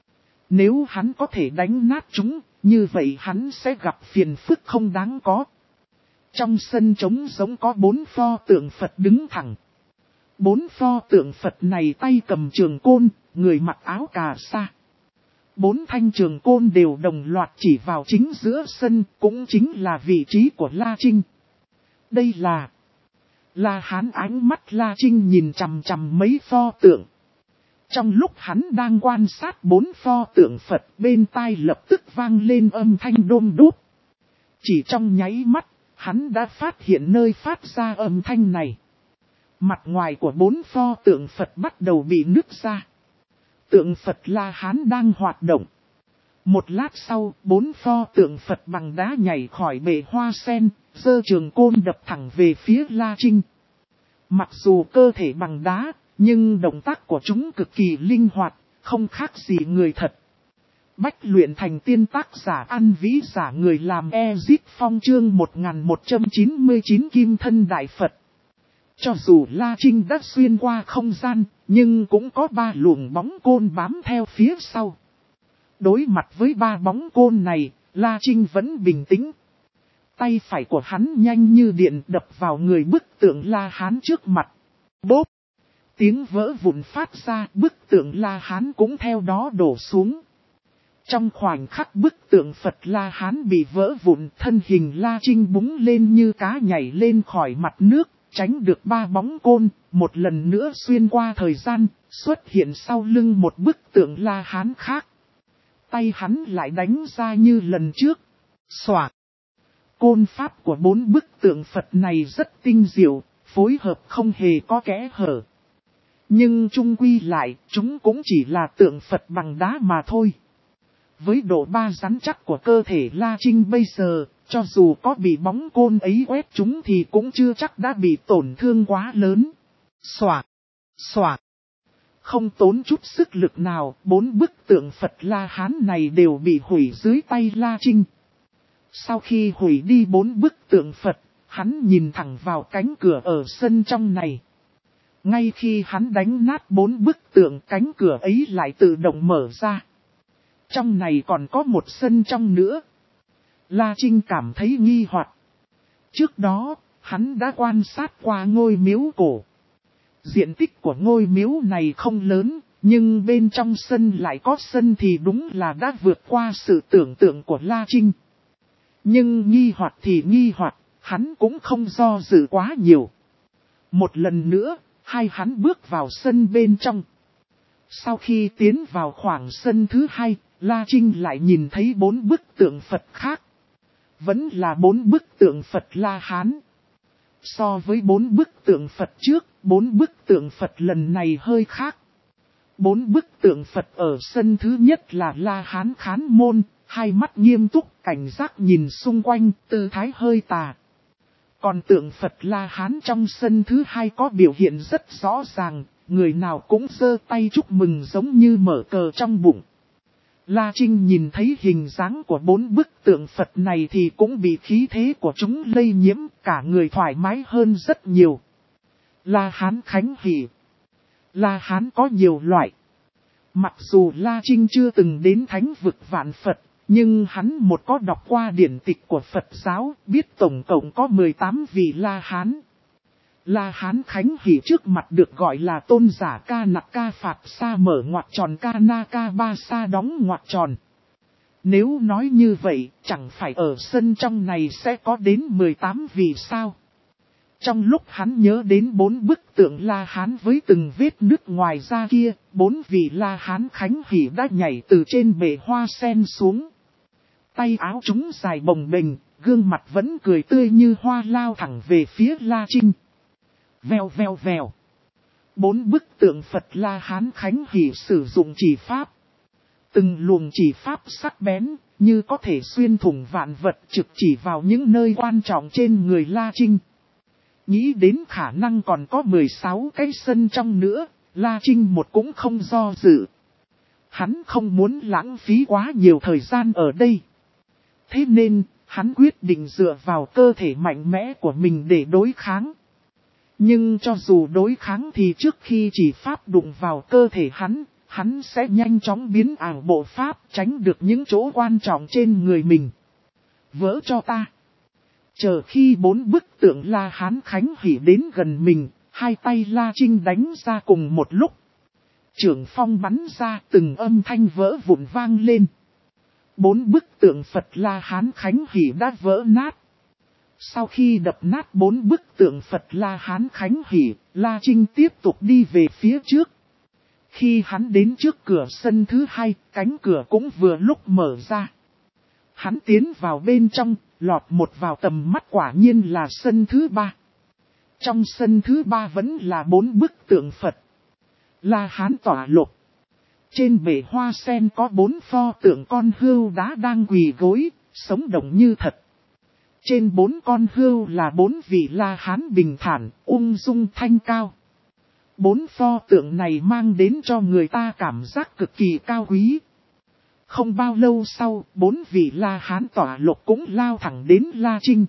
Nếu hắn có thể đánh nát chúng, như vậy hắn sẽ gặp phiền phức không đáng có. Trong sân trống giống có bốn pho tượng Phật đứng thẳng. Bốn pho tượng Phật này tay cầm trường côn, người mặc áo cà sa. Bốn thanh trường côn đều đồng loạt chỉ vào chính giữa sân, cũng chính là vị trí của La Trinh. Đây là... La Hán ánh mắt La Trinh nhìn chằm chằm mấy pho tượng. Trong lúc hắn đang quan sát bốn pho tượng Phật, bên tai lập tức vang lên âm thanh đôm đốp. Chỉ trong nháy mắt, hắn đã phát hiện nơi phát ra âm thanh này. Mặt ngoài của bốn pho tượng Phật bắt đầu bị nứt ra. Tượng Phật La Hán đang hoạt động. Một lát sau, bốn pho tượng Phật bằng đá nhảy khỏi bể hoa sen, giơ trường côn đập thẳng về phía La Trinh. Mặc dù cơ thể bằng đá, nhưng động tác của chúng cực kỳ linh hoạt, không khác gì người thật. Bách luyện thành tiên tác giả ăn vĩ giả người làm Ezit Phong chương một nghìn một trăm chín mươi chín Kim Thân Đại Phật. Cho dù La Trinh đã xuyên qua không gian, nhưng cũng có ba luồng bóng côn bám theo phía sau. Đối mặt với ba bóng côn này, La Trinh vẫn bình tĩnh. Tay phải của hắn nhanh như điện đập vào người bức tượng La Hán trước mặt. Bốp! Tiếng vỡ vụn phát ra, bức tượng La Hán cũng theo đó đổ xuống. Trong khoảnh khắc bức tượng Phật La Hán bị vỡ vụn, thân hình La Trinh búng lên như cá nhảy lên khỏi mặt nước, tránh được ba bóng côn, một lần nữa xuyên qua thời gian, xuất hiện sau lưng một bức tượng La Hán khác. Tay hắn lại đánh ra như lần trước. Xoạc. Côn pháp của bốn bức tượng Phật này rất tinh diệu, phối hợp không hề có kẽ hở. Nhưng chung quy lại, chúng cũng chỉ là tượng Phật bằng đá mà thôi. Với độ ba rắn chắc của cơ thể La Trinh bây giờ, cho dù có bị bóng côn ấy quét chúng thì cũng chưa chắc đã bị tổn thương quá lớn. Xoạc, xoạc. Không tốn chút sức lực nào, bốn bức tượng Phật La Hán này đều bị hủy dưới tay La Trinh. Sau khi hủy đi bốn bức tượng Phật, hắn nhìn thẳng vào cánh cửa ở sân trong này. Ngay khi hắn đánh nát bốn bức tượng, cánh cửa ấy lại tự động mở ra. Trong này còn có một sân trong nữa. La Trinh cảm thấy nghi hoặc. Trước đó, hắn đã quan sát qua ngôi miếu cổ. Diện tích của ngôi miếu này không lớn, nhưng bên trong sân lại có sân thì đúng là đã vượt qua sự tưởng tượng của La Trinh. Nhưng nghi hoặc thì nghi hoặc, hắn cũng không do dự quá nhiều. Một lần nữa, hai hắn bước vào sân bên trong. Sau khi tiến vào khoảng sân thứ hai, La Trinh lại nhìn thấy bốn bức tượng Phật khác. Vẫn là bốn bức tượng Phật La Hán. So với bốn bức tượng Phật trước, bốn bức tượng Phật lần này hơi khác. Bốn bức tượng Phật ở sân thứ nhất là La Hán Khán Môn, hai mắt nghiêm túc, cảnh giác nhìn xung quanh, tư thái hơi tà. Còn tượng Phật La Hán trong sân thứ hai có biểu hiện rất rõ ràng, người nào cũng giơ tay chúc mừng giống như mở cờ trong bụng. La Trinh nhìn thấy hình dáng của bốn bức tượng Phật này thì cũng bị khí thế của chúng lây nhiễm, cả người thoải mái hơn rất nhiều. La Hán Khánh Hỷ. La Hán có nhiều loại. Mặc dù La Trinh chưa từng đến thánh vực vạn Phật, nhưng hắn một có đọc qua điển tịch của Phật giáo, biết tổng cộng có mười tám vị La Hán. La Hán Khánh Hỷ trước mặt được gọi là tôn giả ca nặc ca phạt sa mở ngoặc tròn ca na ca ba sa đóng ngoặc tròn. Nếu nói như vậy, chẳng phải ở sân trong này sẽ có đến mười tám vị sao? Trong lúc hắn nhớ đến bốn bức tượng La Hán với từng vết nứt ngoài ra kia, bốn vị La Hán Khánh Hỷ đã nhảy từ trên bệ hoa sen xuống. Tay áo chúng dài bồng bềnh, gương mặt vẫn cười tươi như hoa lao thẳng về phía La Trinh. Vèo vèo vèo. Bốn bức tượng Phật La Hán Khánh Hỷ sử dụng chỉ pháp. Từng luồng chỉ pháp sắc bén, như có thể xuyên thủng vạn vật trực chỉ vào những nơi quan trọng trên người La Trinh. Nghĩ đến khả năng còn có mười sáu cái sân trong nữa, La Trinh một cũng không do dự. Hắn không muốn lãng phí quá nhiều thời gian ở đây. Thế nên, hắn quyết định dựa vào cơ thể mạnh mẽ của mình để đối kháng. Nhưng cho dù đối kháng thì trước khi chỉ pháp đụng vào cơ thể hắn, hắn sẽ nhanh chóng biến ảo bộ pháp tránh được những chỗ quan trọng trên người mình. Vỡ cho ta. Chờ khi bốn bức tượng La Hán Khánh Hỷ đến gần mình, hai tay La Trinh đánh ra cùng một lúc. Chưởng phong bắn ra từng âm thanh vỡ vụn vang lên. Bốn bức tượng Phật La Hán Khánh Hỷ đã vỡ nát. Sau khi đập nát bốn bức tượng Phật La Hán Khánh Hỷ, La Trinh tiếp tục đi về phía trước. Khi hắn đến trước cửa sân thứ hai, cánh cửa cũng vừa lúc mở ra. Hắn tiến vào bên trong, lọt một vào tầm mắt quả nhiên là sân thứ ba. Trong sân thứ ba vẫn là bốn bức tượng Phật La Hán tỏa lục. Trên bể hoa sen có bốn pho tượng con hươu đá đang quỳ gối, sống động như thật. Trên bốn con hươu là bốn vị La Hán bình thản, ung dung thanh cao. Bốn pho tượng này mang đến cho người ta cảm giác cực kỳ cao quý. Không bao lâu sau, bốn vị La Hán tỏa lục cũng lao thẳng đến La Trinh.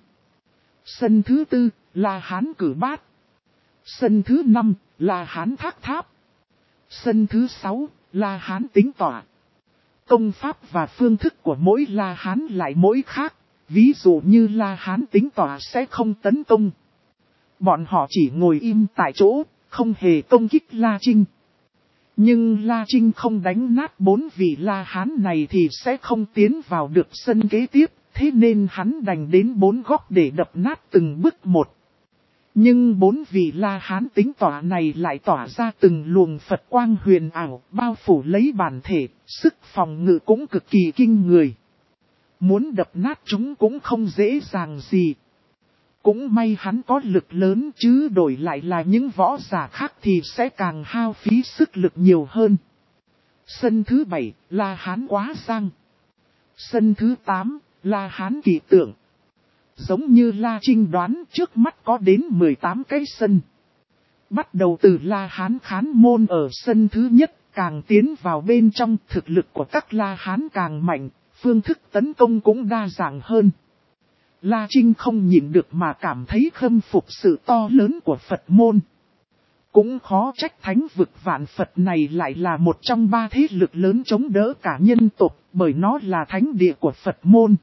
Sân thứ tư, La Hán cử bát. Sân thứ năm, La Hán thác tháp. Sân thứ sáu, La Hán tính tỏa. Công pháp và phương thức của mỗi La Hán lại mỗi khác. Ví dụ như La Hán tính tỏa sẽ không tấn công. Bọn họ chỉ ngồi im tại chỗ, không hề công kích La Trinh. Nhưng La Trinh không đánh nát bốn vị La Hán này thì sẽ không tiến vào được sân kế tiếp, thế nên hắn đành đến bốn góc để đập nát từng bước một. Nhưng bốn vị La Hán tính tỏa này lại tỏa ra từng luồng Phật quang huyền ảo, bao phủ lấy bản thể, sức phòng ngự cũng cực kỳ kinh người. Muốn đập nát chúng cũng không dễ dàng gì. Cũng may hắn có lực lớn chứ đổi lại là những võ giả khác thì sẽ càng hao phí sức lực nhiều hơn. Sân thứ bảy, La Hán Quá Giang. Sân thứ tám, La Hán Kỳ Tượng. Giống như La Trinh đoán, trước mắt có đến mười tám cái sân. Bắt đầu từ La Hán Khán Môn ở sân thứ nhất, càng tiến vào bên trong, thực lực của các La Hán càng mạnh, phương thức tấn công cũng đa dạng hơn. La Trinh không nhịn được mà cảm thấy khâm phục sự to lớn của Phật môn. Cũng khó trách thánh vực vạn Phật này lại là một trong ba thế lực lớn chống đỡ cả nhân tộc, bởi nó là thánh địa của Phật môn.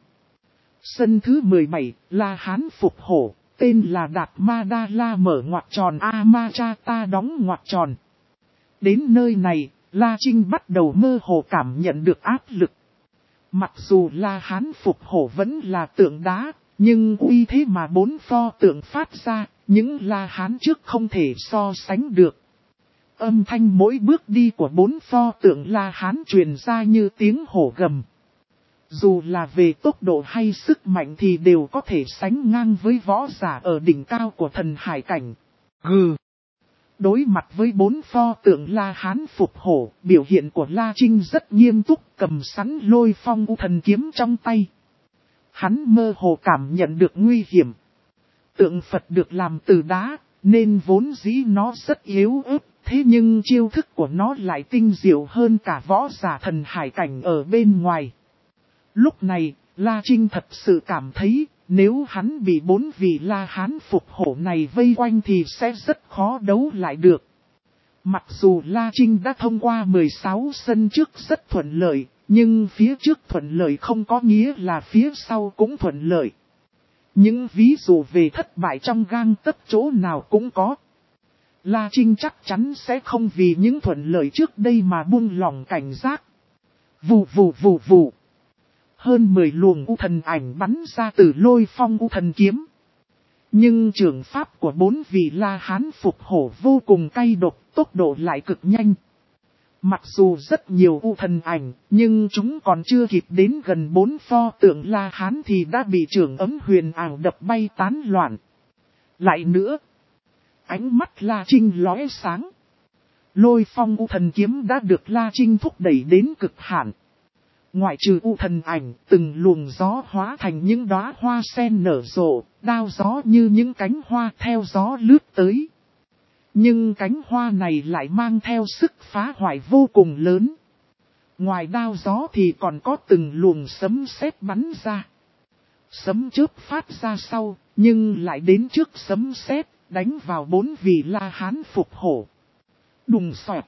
Sân thứ mười bảy, La Hán Phục Hổ, tên là Đạt Ma Đa La mở ngoặc tròn A Ma Cha Ta đóng ngoặc tròn. Đến nơi này, La Trinh bắt đầu mơ hồ cảm nhận được áp lực. Mặc dù La Hán Phục Hổ vẫn là tượng đá, nhưng uy thế mà bốn pho tượng phát ra, những La Hán trước không thể so sánh được. Âm thanh mỗi bước đi của bốn pho tượng La Hán truyền ra như tiếng hổ gầm. Dù là về tốc độ hay sức mạnh thì đều có thể sánh ngang với võ giả ở đỉnh cao của thần hải cảnh. Gừ. Đối mặt với bốn pho tượng La Hán Phục Hổ, biểu hiện của La Trinh rất nghiêm túc, cầm sẵn Lôi Phong U Thần kiếm trong tay. Hắn mơ hồ cảm nhận được nguy hiểm. Tượng Phật được làm từ đá, nên vốn dĩ nó rất yếu ớt, thế nhưng chiêu thức của nó lại tinh diệu hơn cả võ giả thần hải cảnh ở bên ngoài. Lúc này, La Trinh thật sự cảm thấy, nếu hắn bị bốn vị La Hán Phục Hổ này vây quanh thì sẽ rất khó đấu lại được. Mặc dù La Trinh đã thông qua mười sáu sân trước rất thuận lợi, nhưng phía trước thuận lợi không có nghĩa là phía sau cũng thuận lợi. Những ví dụ về thất bại trong gang tấc chỗ nào cũng có. La Trinh chắc chắn sẽ không vì những thuận lợi trước đây mà buông lỏng cảnh giác. Vù vù vù vù. Hơn mười luồng U Thần ảnh bắn ra từ Lôi Phong U Thần kiếm. Nhưng trường pháp của bốn vị La Hán Phục Hổ vô cùng cay độc, tốc độ lại cực nhanh. Mặc dù rất nhiều U Thần ảnh, nhưng chúng còn chưa kịp đến gần bốn pho tượng La Hán thì đã bị trường ấm huyền ảo đập bay tán loạn. Lại nữa, ánh mắt La Trinh lóe sáng. Lôi Phong U Thần kiếm đã được La Trinh thúc đẩy đến cực hạn. Ngoại trừ U Thần ảnh, từng luồng gió hóa thành những đóa hoa sen nở rộ, đao gió như những cánh hoa theo gió lướt tới. Nhưng cánh hoa này lại mang theo sức phá hoại vô cùng lớn. Ngoài đao gió thì còn có từng luồng sấm sét bắn ra. Sấm chớp phát ra sau, nhưng lại đến trước sấm sét, đánh vào bốn vị La Hán Phục Hổ. Đùng xoẹt.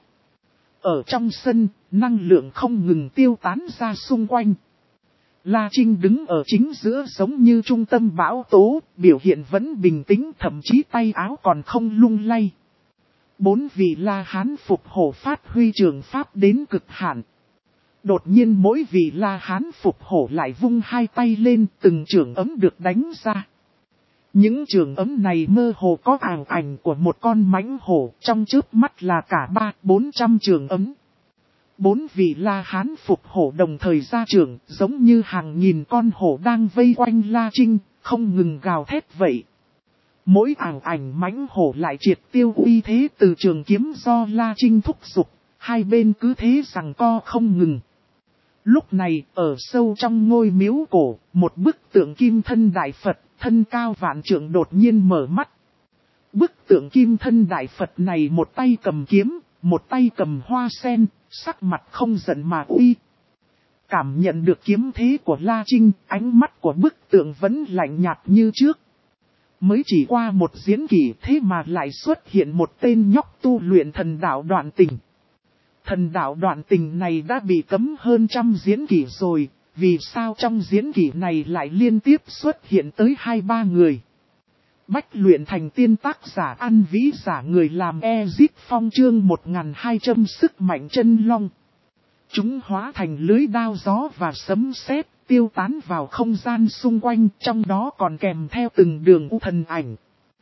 Ở trong sân, năng lượng không ngừng tiêu tán ra xung quanh. La Trinh đứng ở chính giữa giống như trung tâm bão tố, biểu hiện vẫn bình tĩnh, thậm chí tay áo còn không lung lay. Bốn vị La Hán Phục Hổ phát huy trường pháp đến cực hạn. Đột nhiên mỗi vị La Hán Phục Hổ lại vung hai tay lên, từng trường ấm được đánh ra. Những trường ấm này mơ hồ có ảo ảnh của một con mãnh hổ, trong chớp mắt là cả ba, bốn trăm trường ấm. Bốn vị La Hán Phục Hổ đồng thời ra trường, giống như hàng nghìn con hổ đang vây quanh La Trinh, không ngừng gào thét vậy. Mỗi ảo ảnh mãnh hổ lại triệt tiêu uy thế từ trường kiếm do La Trinh thúc giục, hai bên cứ thế giằng co không ngừng. Lúc này, ở sâu trong ngôi miếu cổ, một bức tượng kim thân Đại Phật, thân cao vạn trượng đột nhiên mở mắt. Bức tượng kim thân Đại Phật này một tay cầm kiếm, một tay cầm hoa sen, sắc mặt không giận mà uy. Cảm nhận được kiếm thế của La Trinh, ánh mắt của bức tượng vẫn lạnh nhạt như trước. Mới chỉ qua một diễn kỷ thế mà lại xuất hiện một tên nhóc tu luyện thần đạo Đoạn Tình. Thần đạo Đoạn Tình này đã bị cấm hơn trăm diễn kỷ rồi, vì sao trong diễn kỷ này lại liên tiếp xuất hiện tới hai ba người. Bách luyện thành tiên tác giả An Vĩ giả người làm Ezip Phong chương một nghìn hai trăm sức mạnh chân long. Chúng hóa thành lưới đao gió và sấm sét tiêu tán vào không gian xung quanh, trong đó còn kèm theo từng đường u thần ảnh.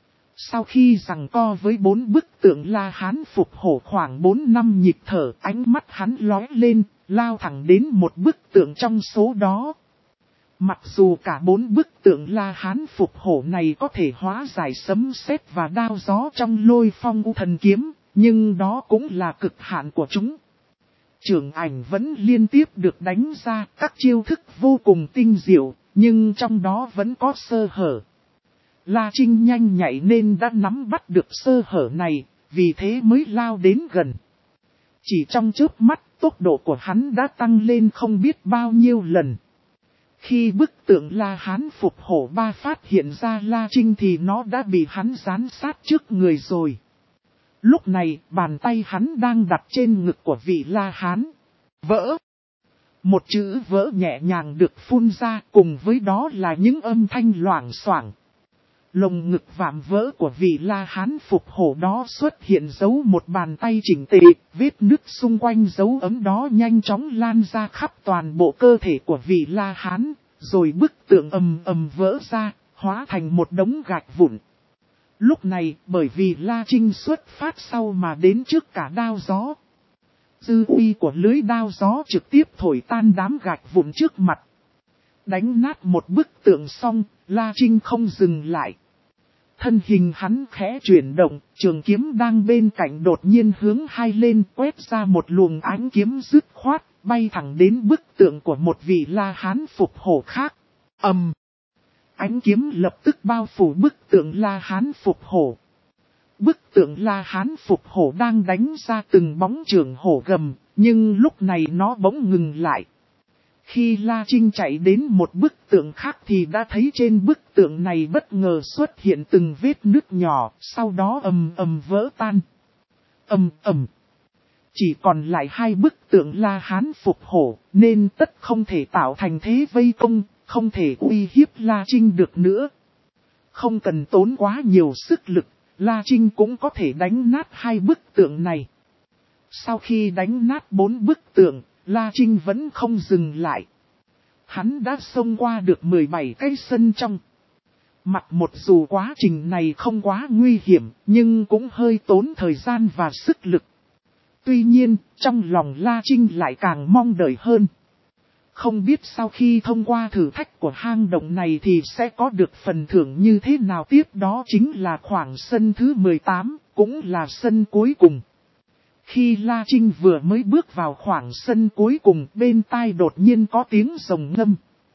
Sau khi giằng co với bốn bức tượng La Hán phục hổ khoảng bốn năm nhịp thở, ánh mắt hắn lóe lên, lao thẳng đến một bức tượng trong số đó. Mặc dù cả bốn bức tượng La Hán phục hổ này có thể hóa giải sấm sét và đao gió trong lôi phong u thần kiếm, nhưng đó cũng là cực hạn của chúng. Trưởng ảnh vẫn liên tiếp được đánh ra các chiêu thức vô cùng tinh diệu, nhưng trong đó vẫn có sơ hở. La Trinh nhanh nhạy nên đã nắm bắt được sơ hở này, vì thế mới lao đến gần. Chỉ trong chớp mắt, tốc độ của hắn đã tăng lên không biết bao nhiêu lần. Khi bức tượng La Hán phục hổ ba phát hiện ra La Trinh thì nó đã bị hắn dán sát trước người rồi. Lúc này, bàn tay hắn đang đặt trên ngực của vị La Hán. Vỡ! Một chữ vỡ nhẹ nhàng được phun ra, cùng với đó là những âm thanh loảng xoảng. Lồng ngực vạm vỡ của vị La Hán phục hổ đó xuất hiện dấu một bàn tay chỉnh tề, vết nứt xung quanh dấu ấm đó nhanh chóng lan ra khắp toàn bộ cơ thể của vị La Hán, rồi bức tượng ầm ầm vỡ ra, hóa thành một đống gạch vụn. Lúc này, bởi vì La Trinh xuất phát sau mà đến trước cả đao gió. Dư uy của lưới đao gió trực tiếp thổi tan đám gạch vụn trước mặt. Đánh nát một bức tượng xong, La Trinh không dừng lại. Thân hình hắn khẽ chuyển động, trường kiếm đang bên cạnh đột nhiên hướng hai lên quét ra một luồng ánh kiếm dứt khoát, bay thẳng đến bức tượng của một vị La Hán phục hổ khác. Ầm! Ánh kiếm lập tức bao phủ bức tượng La Hán phục hổ. Bức tượng La Hán phục hổ đang đánh ra từng bóng trường hổ gầm, nhưng lúc này nó bỗng ngừng lại. Khi La Trinh chạy đến một bức tượng khác thì đã thấy trên bức tượng này bất ngờ xuất hiện từng vết nứt nhỏ, sau đó ầm ầm vỡ tan. Ầm ầm. Chỉ còn lại hai bức tượng La Hán phục hổ, nên tất không thể tạo thành thế vây công, không thể uy hiếp La Trinh được nữa. Không cần tốn quá nhiều sức lực, La Trinh cũng có thể đánh nát hai bức tượng này. Sau khi đánh nát bốn bức tượng, La Trinh vẫn không dừng lại. Hắn đã xông qua được mười bảy cái sân trong. Mặc một dù quá trình này không quá nguy hiểm, nhưng cũng hơi tốn thời gian và sức lực. Tuy nhiên, trong lòng La Trinh lại càng mong đợi hơn. Không biết sau khi thông qua thử thách của hang động này thì sẽ có được phần thưởng như thế nào, tiếp đó chính là khoảng sân thứ mười tám, cũng là sân cuối cùng. Khi La Trinh vừa mới bước vào khoảng sân cuối cùng, bên tai đột nhiên có tiếng rồng ngâm.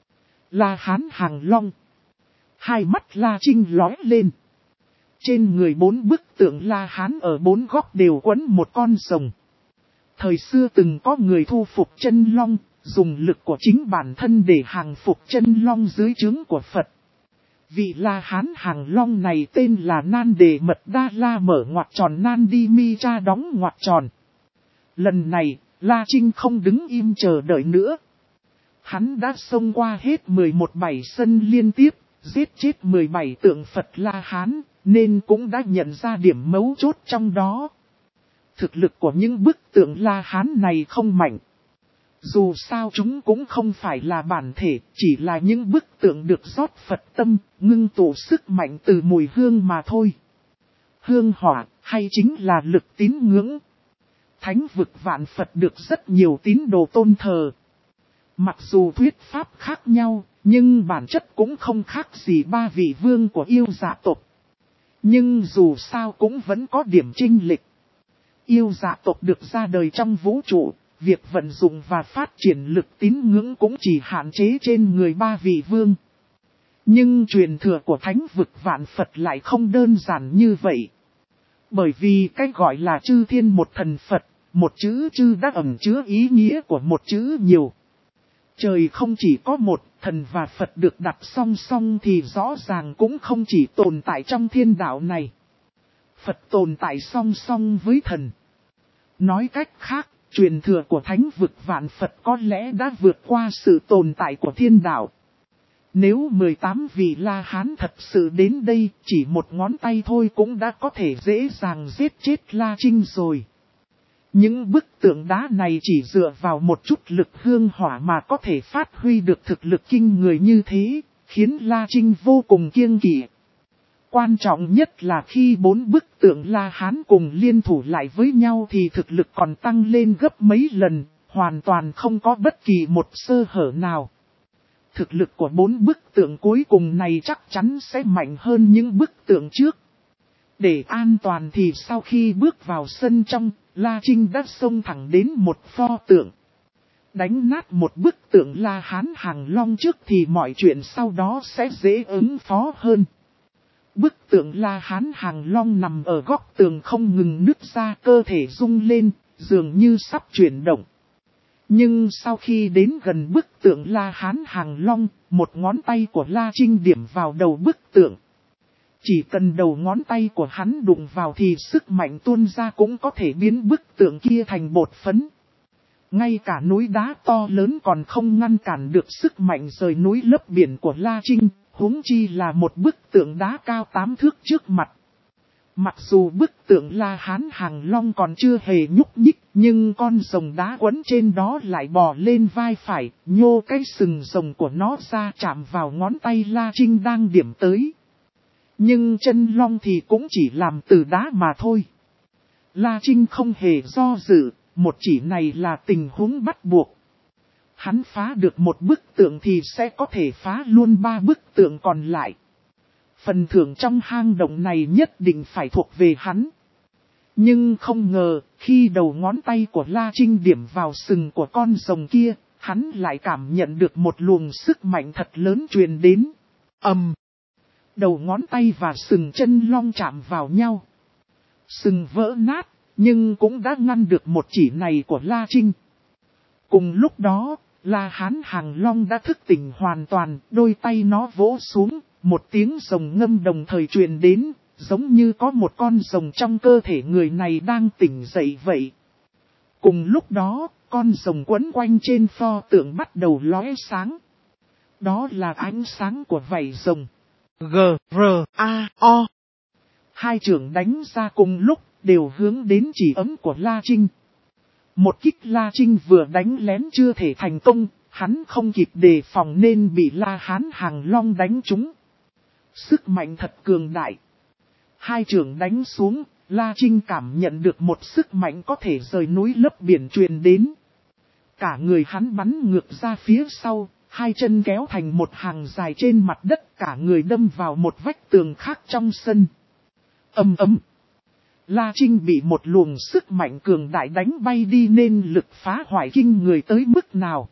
La Hán Hàng Long. Hai mắt La Trinh lóe lên. Trên người bốn bức tượng La Hán ở bốn góc đều quấn một con rồng. Thời xưa từng có người thu phục chân long, dùng lực của chính bản thân để hàng phục chân long dưới trướng của Phật. Vị La Hán Hàng Long này tên là Nan Đề Mật Đa La mở ngoặc tròn Nan Đi Mi Cha đóng ngoặc tròn. Lần này, La Trinh không đứng im chờ đợi nữa. Hắn đã xông qua hết mười một bảy sân liên tiếp, giết chết mười bảy tượng Phật La Hán, nên cũng đã nhận ra điểm mấu chốt trong đó. Thực lực của những bức tượng La Hán này không mạnh. Dù sao chúng cũng không phải là bản thể, chỉ là những bức tượng được rót Phật tâm, ngưng tụ sức mạnh từ mùi hương mà thôi. Hương hỏa, hay chính là lực tín ngưỡng. Thánh vực vạn Phật được rất nhiều tín đồ tôn thờ. Mặc dù thuyết pháp khác nhau, nhưng bản chất cũng không khác gì ba vị vương của yêu dạ tộc. Nhưng dù sao cũng vẫn có điểm chênh lệch. Yêu dạ tộc được ra đời trong vũ trụ. Việc vận dụng và phát triển lực tín ngưỡng cũng chỉ hạn chế trên người ba vị vương. Nhưng truyền thừa của thánh vực vạn Phật lại không đơn giản như vậy. Bởi vì cái gọi là chư thiên một thần Phật, một chữ chư đã ẩn chứa ý nghĩa của một chữ nhiều. Trời không chỉ có một, thần và Phật được đặt song song thì rõ ràng cũng không chỉ tồn tại trong thiên đạo này. Phật tồn tại song song với thần. Nói cách khác, truyền thừa của thánh vực vạn Phật có lẽ đã vượt qua sự tồn tại của thiên đạo. Nếu mười tám vị La Hán thật sự đến đây, chỉ một ngón tay thôi cũng đã có thể dễ dàng giết chết La Trinh rồi. Những bức tượng đá này chỉ dựa vào một chút lực hương hỏa mà có thể phát huy được thực lực kinh người như thế, khiến La Trinh vô cùng kiêng kỵ. Quan trọng nhất là khi bốn bức tượng La Hán cùng liên thủ lại với nhau thì thực lực còn tăng lên gấp mấy lần, hoàn toàn không có bất kỳ một sơ hở nào. Thực lực của bốn bức tượng cuối cùng này chắc chắn sẽ mạnh hơn những bức tượng trước. Để an toàn thì sau khi bước vào sân trong, La Trinh đã xông thẳng đến một pho tượng. Đánh nát một bức tượng La Hán Hàng Long trước thì mọi chuyện sau đó sẽ dễ ứng phó hơn. Bức tượng La Hán Hàng Long nằm ở góc tường không ngừng nứt ra, cơ thể rung lên, dường như sắp chuyển động. Nhưng sau khi đến gần bức tượng La Hán Hàng Long, một ngón tay của La Trinh điểm vào đầu bức tượng. Chỉ cần đầu ngón tay của hắn đụng vào thì sức mạnh tuôn ra cũng có thể biến bức tượng kia thành bột phấn. Ngay cả núi đá to lớn còn không ngăn cản được sức mạnh rời núi lấp biển của La Trinh, huống chi là một bức tượng đá cao tám thước trước mặt. Mặc dù bức tượng La Hán Hàng Long còn chưa hề nhúc nhích, nhưng con rồng đá quấn trên đó lại bò lên vai phải, nhô cái sừng rồng của nó ra chạm vào ngón tay La Trinh đang điểm tới. Nhưng chân long thì cũng chỉ làm từ đá mà thôi. La Trinh không hề do dự, một chỉ này là tình huống bắt buộc. Hắn phá được một bức tượng thì sẽ có thể phá luôn ba bức tượng còn lại. Phần thưởng trong hang động này nhất định phải thuộc về hắn. Nhưng không ngờ, khi đầu ngón tay của La Trinh điểm vào sừng của con rồng kia, hắn lại cảm nhận được một luồng sức mạnh thật lớn truyền đến. Ầm! Đầu ngón tay và sừng chân long chạm vào nhau. Sừng vỡ nát, nhưng cũng đã ngăn được một chỉ này của La Trinh. Cùng lúc đó, La Hán Hàng Long đã thức tỉnh hoàn toàn, đôi tay nó vỗ xuống, một tiếng rồng ngâm đồng thời truyền đến, giống như có một con rồng trong cơ thể người này đang tỉnh dậy vậy. Cùng lúc đó, con rồng quấn quanh trên pho tượng bắt đầu lóe sáng. Đó là ánh sáng của vảy rồng. G, R, A, O. Hai chưởng đánh ra cùng lúc, đều hướng đến chỉ ấm của La Trinh. Một kích La Trinh vừa đánh lén chưa thể thành công, hắn không kịp đề phòng nên bị La Hán Hàng Long đánh trúng. Sức mạnh thật cường đại. Hai chưởng đánh xuống, La Trinh cảm nhận được một sức mạnh có thể rời núi lấp biển truyền đến. Cả người hắn bắn ngược ra phía sau, hai chân kéo thành một hàng dài trên mặt đất, cả người đâm vào một vách tường khác trong sân. Ầm ầm. La Trinh bị một luồng sức mạnh cường đại đánh bay đi nên lực phá hoại kinh người tới mức nào.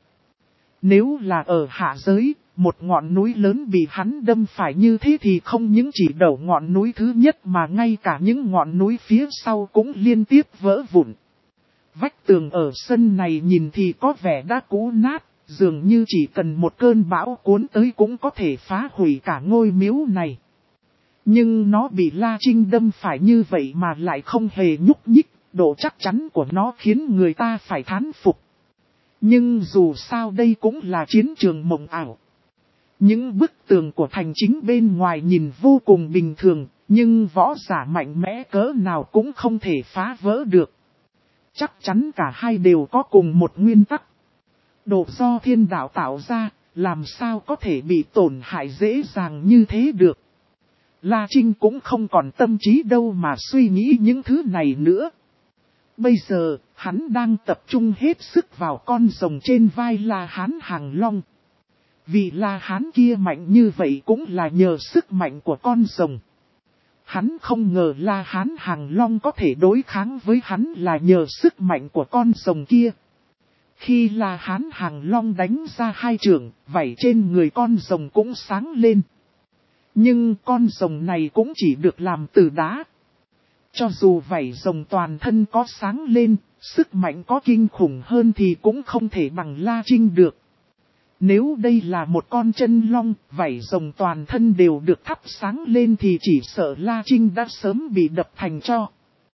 Nếu là ở hạ giới, một ngọn núi lớn bị hắn đâm phải như thế thì không những chỉ đầu ngọn núi thứ nhất mà ngay cả những ngọn núi phía sau cũng liên tiếp vỡ vụn. Vách tường ở sân này nhìn thì có vẻ đã cũ nát, dường như chỉ cần một cơn bão cuốn tới cũng có thể phá hủy cả ngôi miếu này. Nhưng nó bị La Trinh đâm phải như vậy mà lại không hề nhúc nhích, độ chắc chắn của nó khiến người ta phải thán phục. Nhưng dù sao đây cũng là chiến trường mộng ảo. Những bức tường của thành chính bên ngoài nhìn vô cùng bình thường, nhưng võ giả mạnh mẽ cỡ nào cũng không thể phá vỡ được. Chắc chắn cả hai đều có cùng một nguyên tắc. Độ do thiên đạo tạo ra, làm sao có thể bị tổn hại dễ dàng như thế được. La Trinh cũng không còn tâm trí đâu mà suy nghĩ những thứ này nữa. Bây giờ, hắn đang tập trung hết sức vào con rồng trên vai La Hán Hàng Long. Vì La Hán kia mạnh như vậy cũng là nhờ sức mạnh của con rồng. Hắn không ngờ La Hán Hàng Long có thể đối kháng với hắn là nhờ sức mạnh của con rồng kia. Khi La Hán Hàng Long đánh ra hai chưởng, vảy trên người con rồng cũng sáng lên. Nhưng con rồng này cũng chỉ được làm từ đá. Cho dù vảy rồng toàn thân có sáng lên, sức mạnh có kinh khủng hơn thì cũng không thể bằng La Trinh được. Nếu đây là một con chân long, vảy rồng toàn thân đều được thắp sáng lên thì chỉ sợ La Trinh đã sớm bị đập thành tro.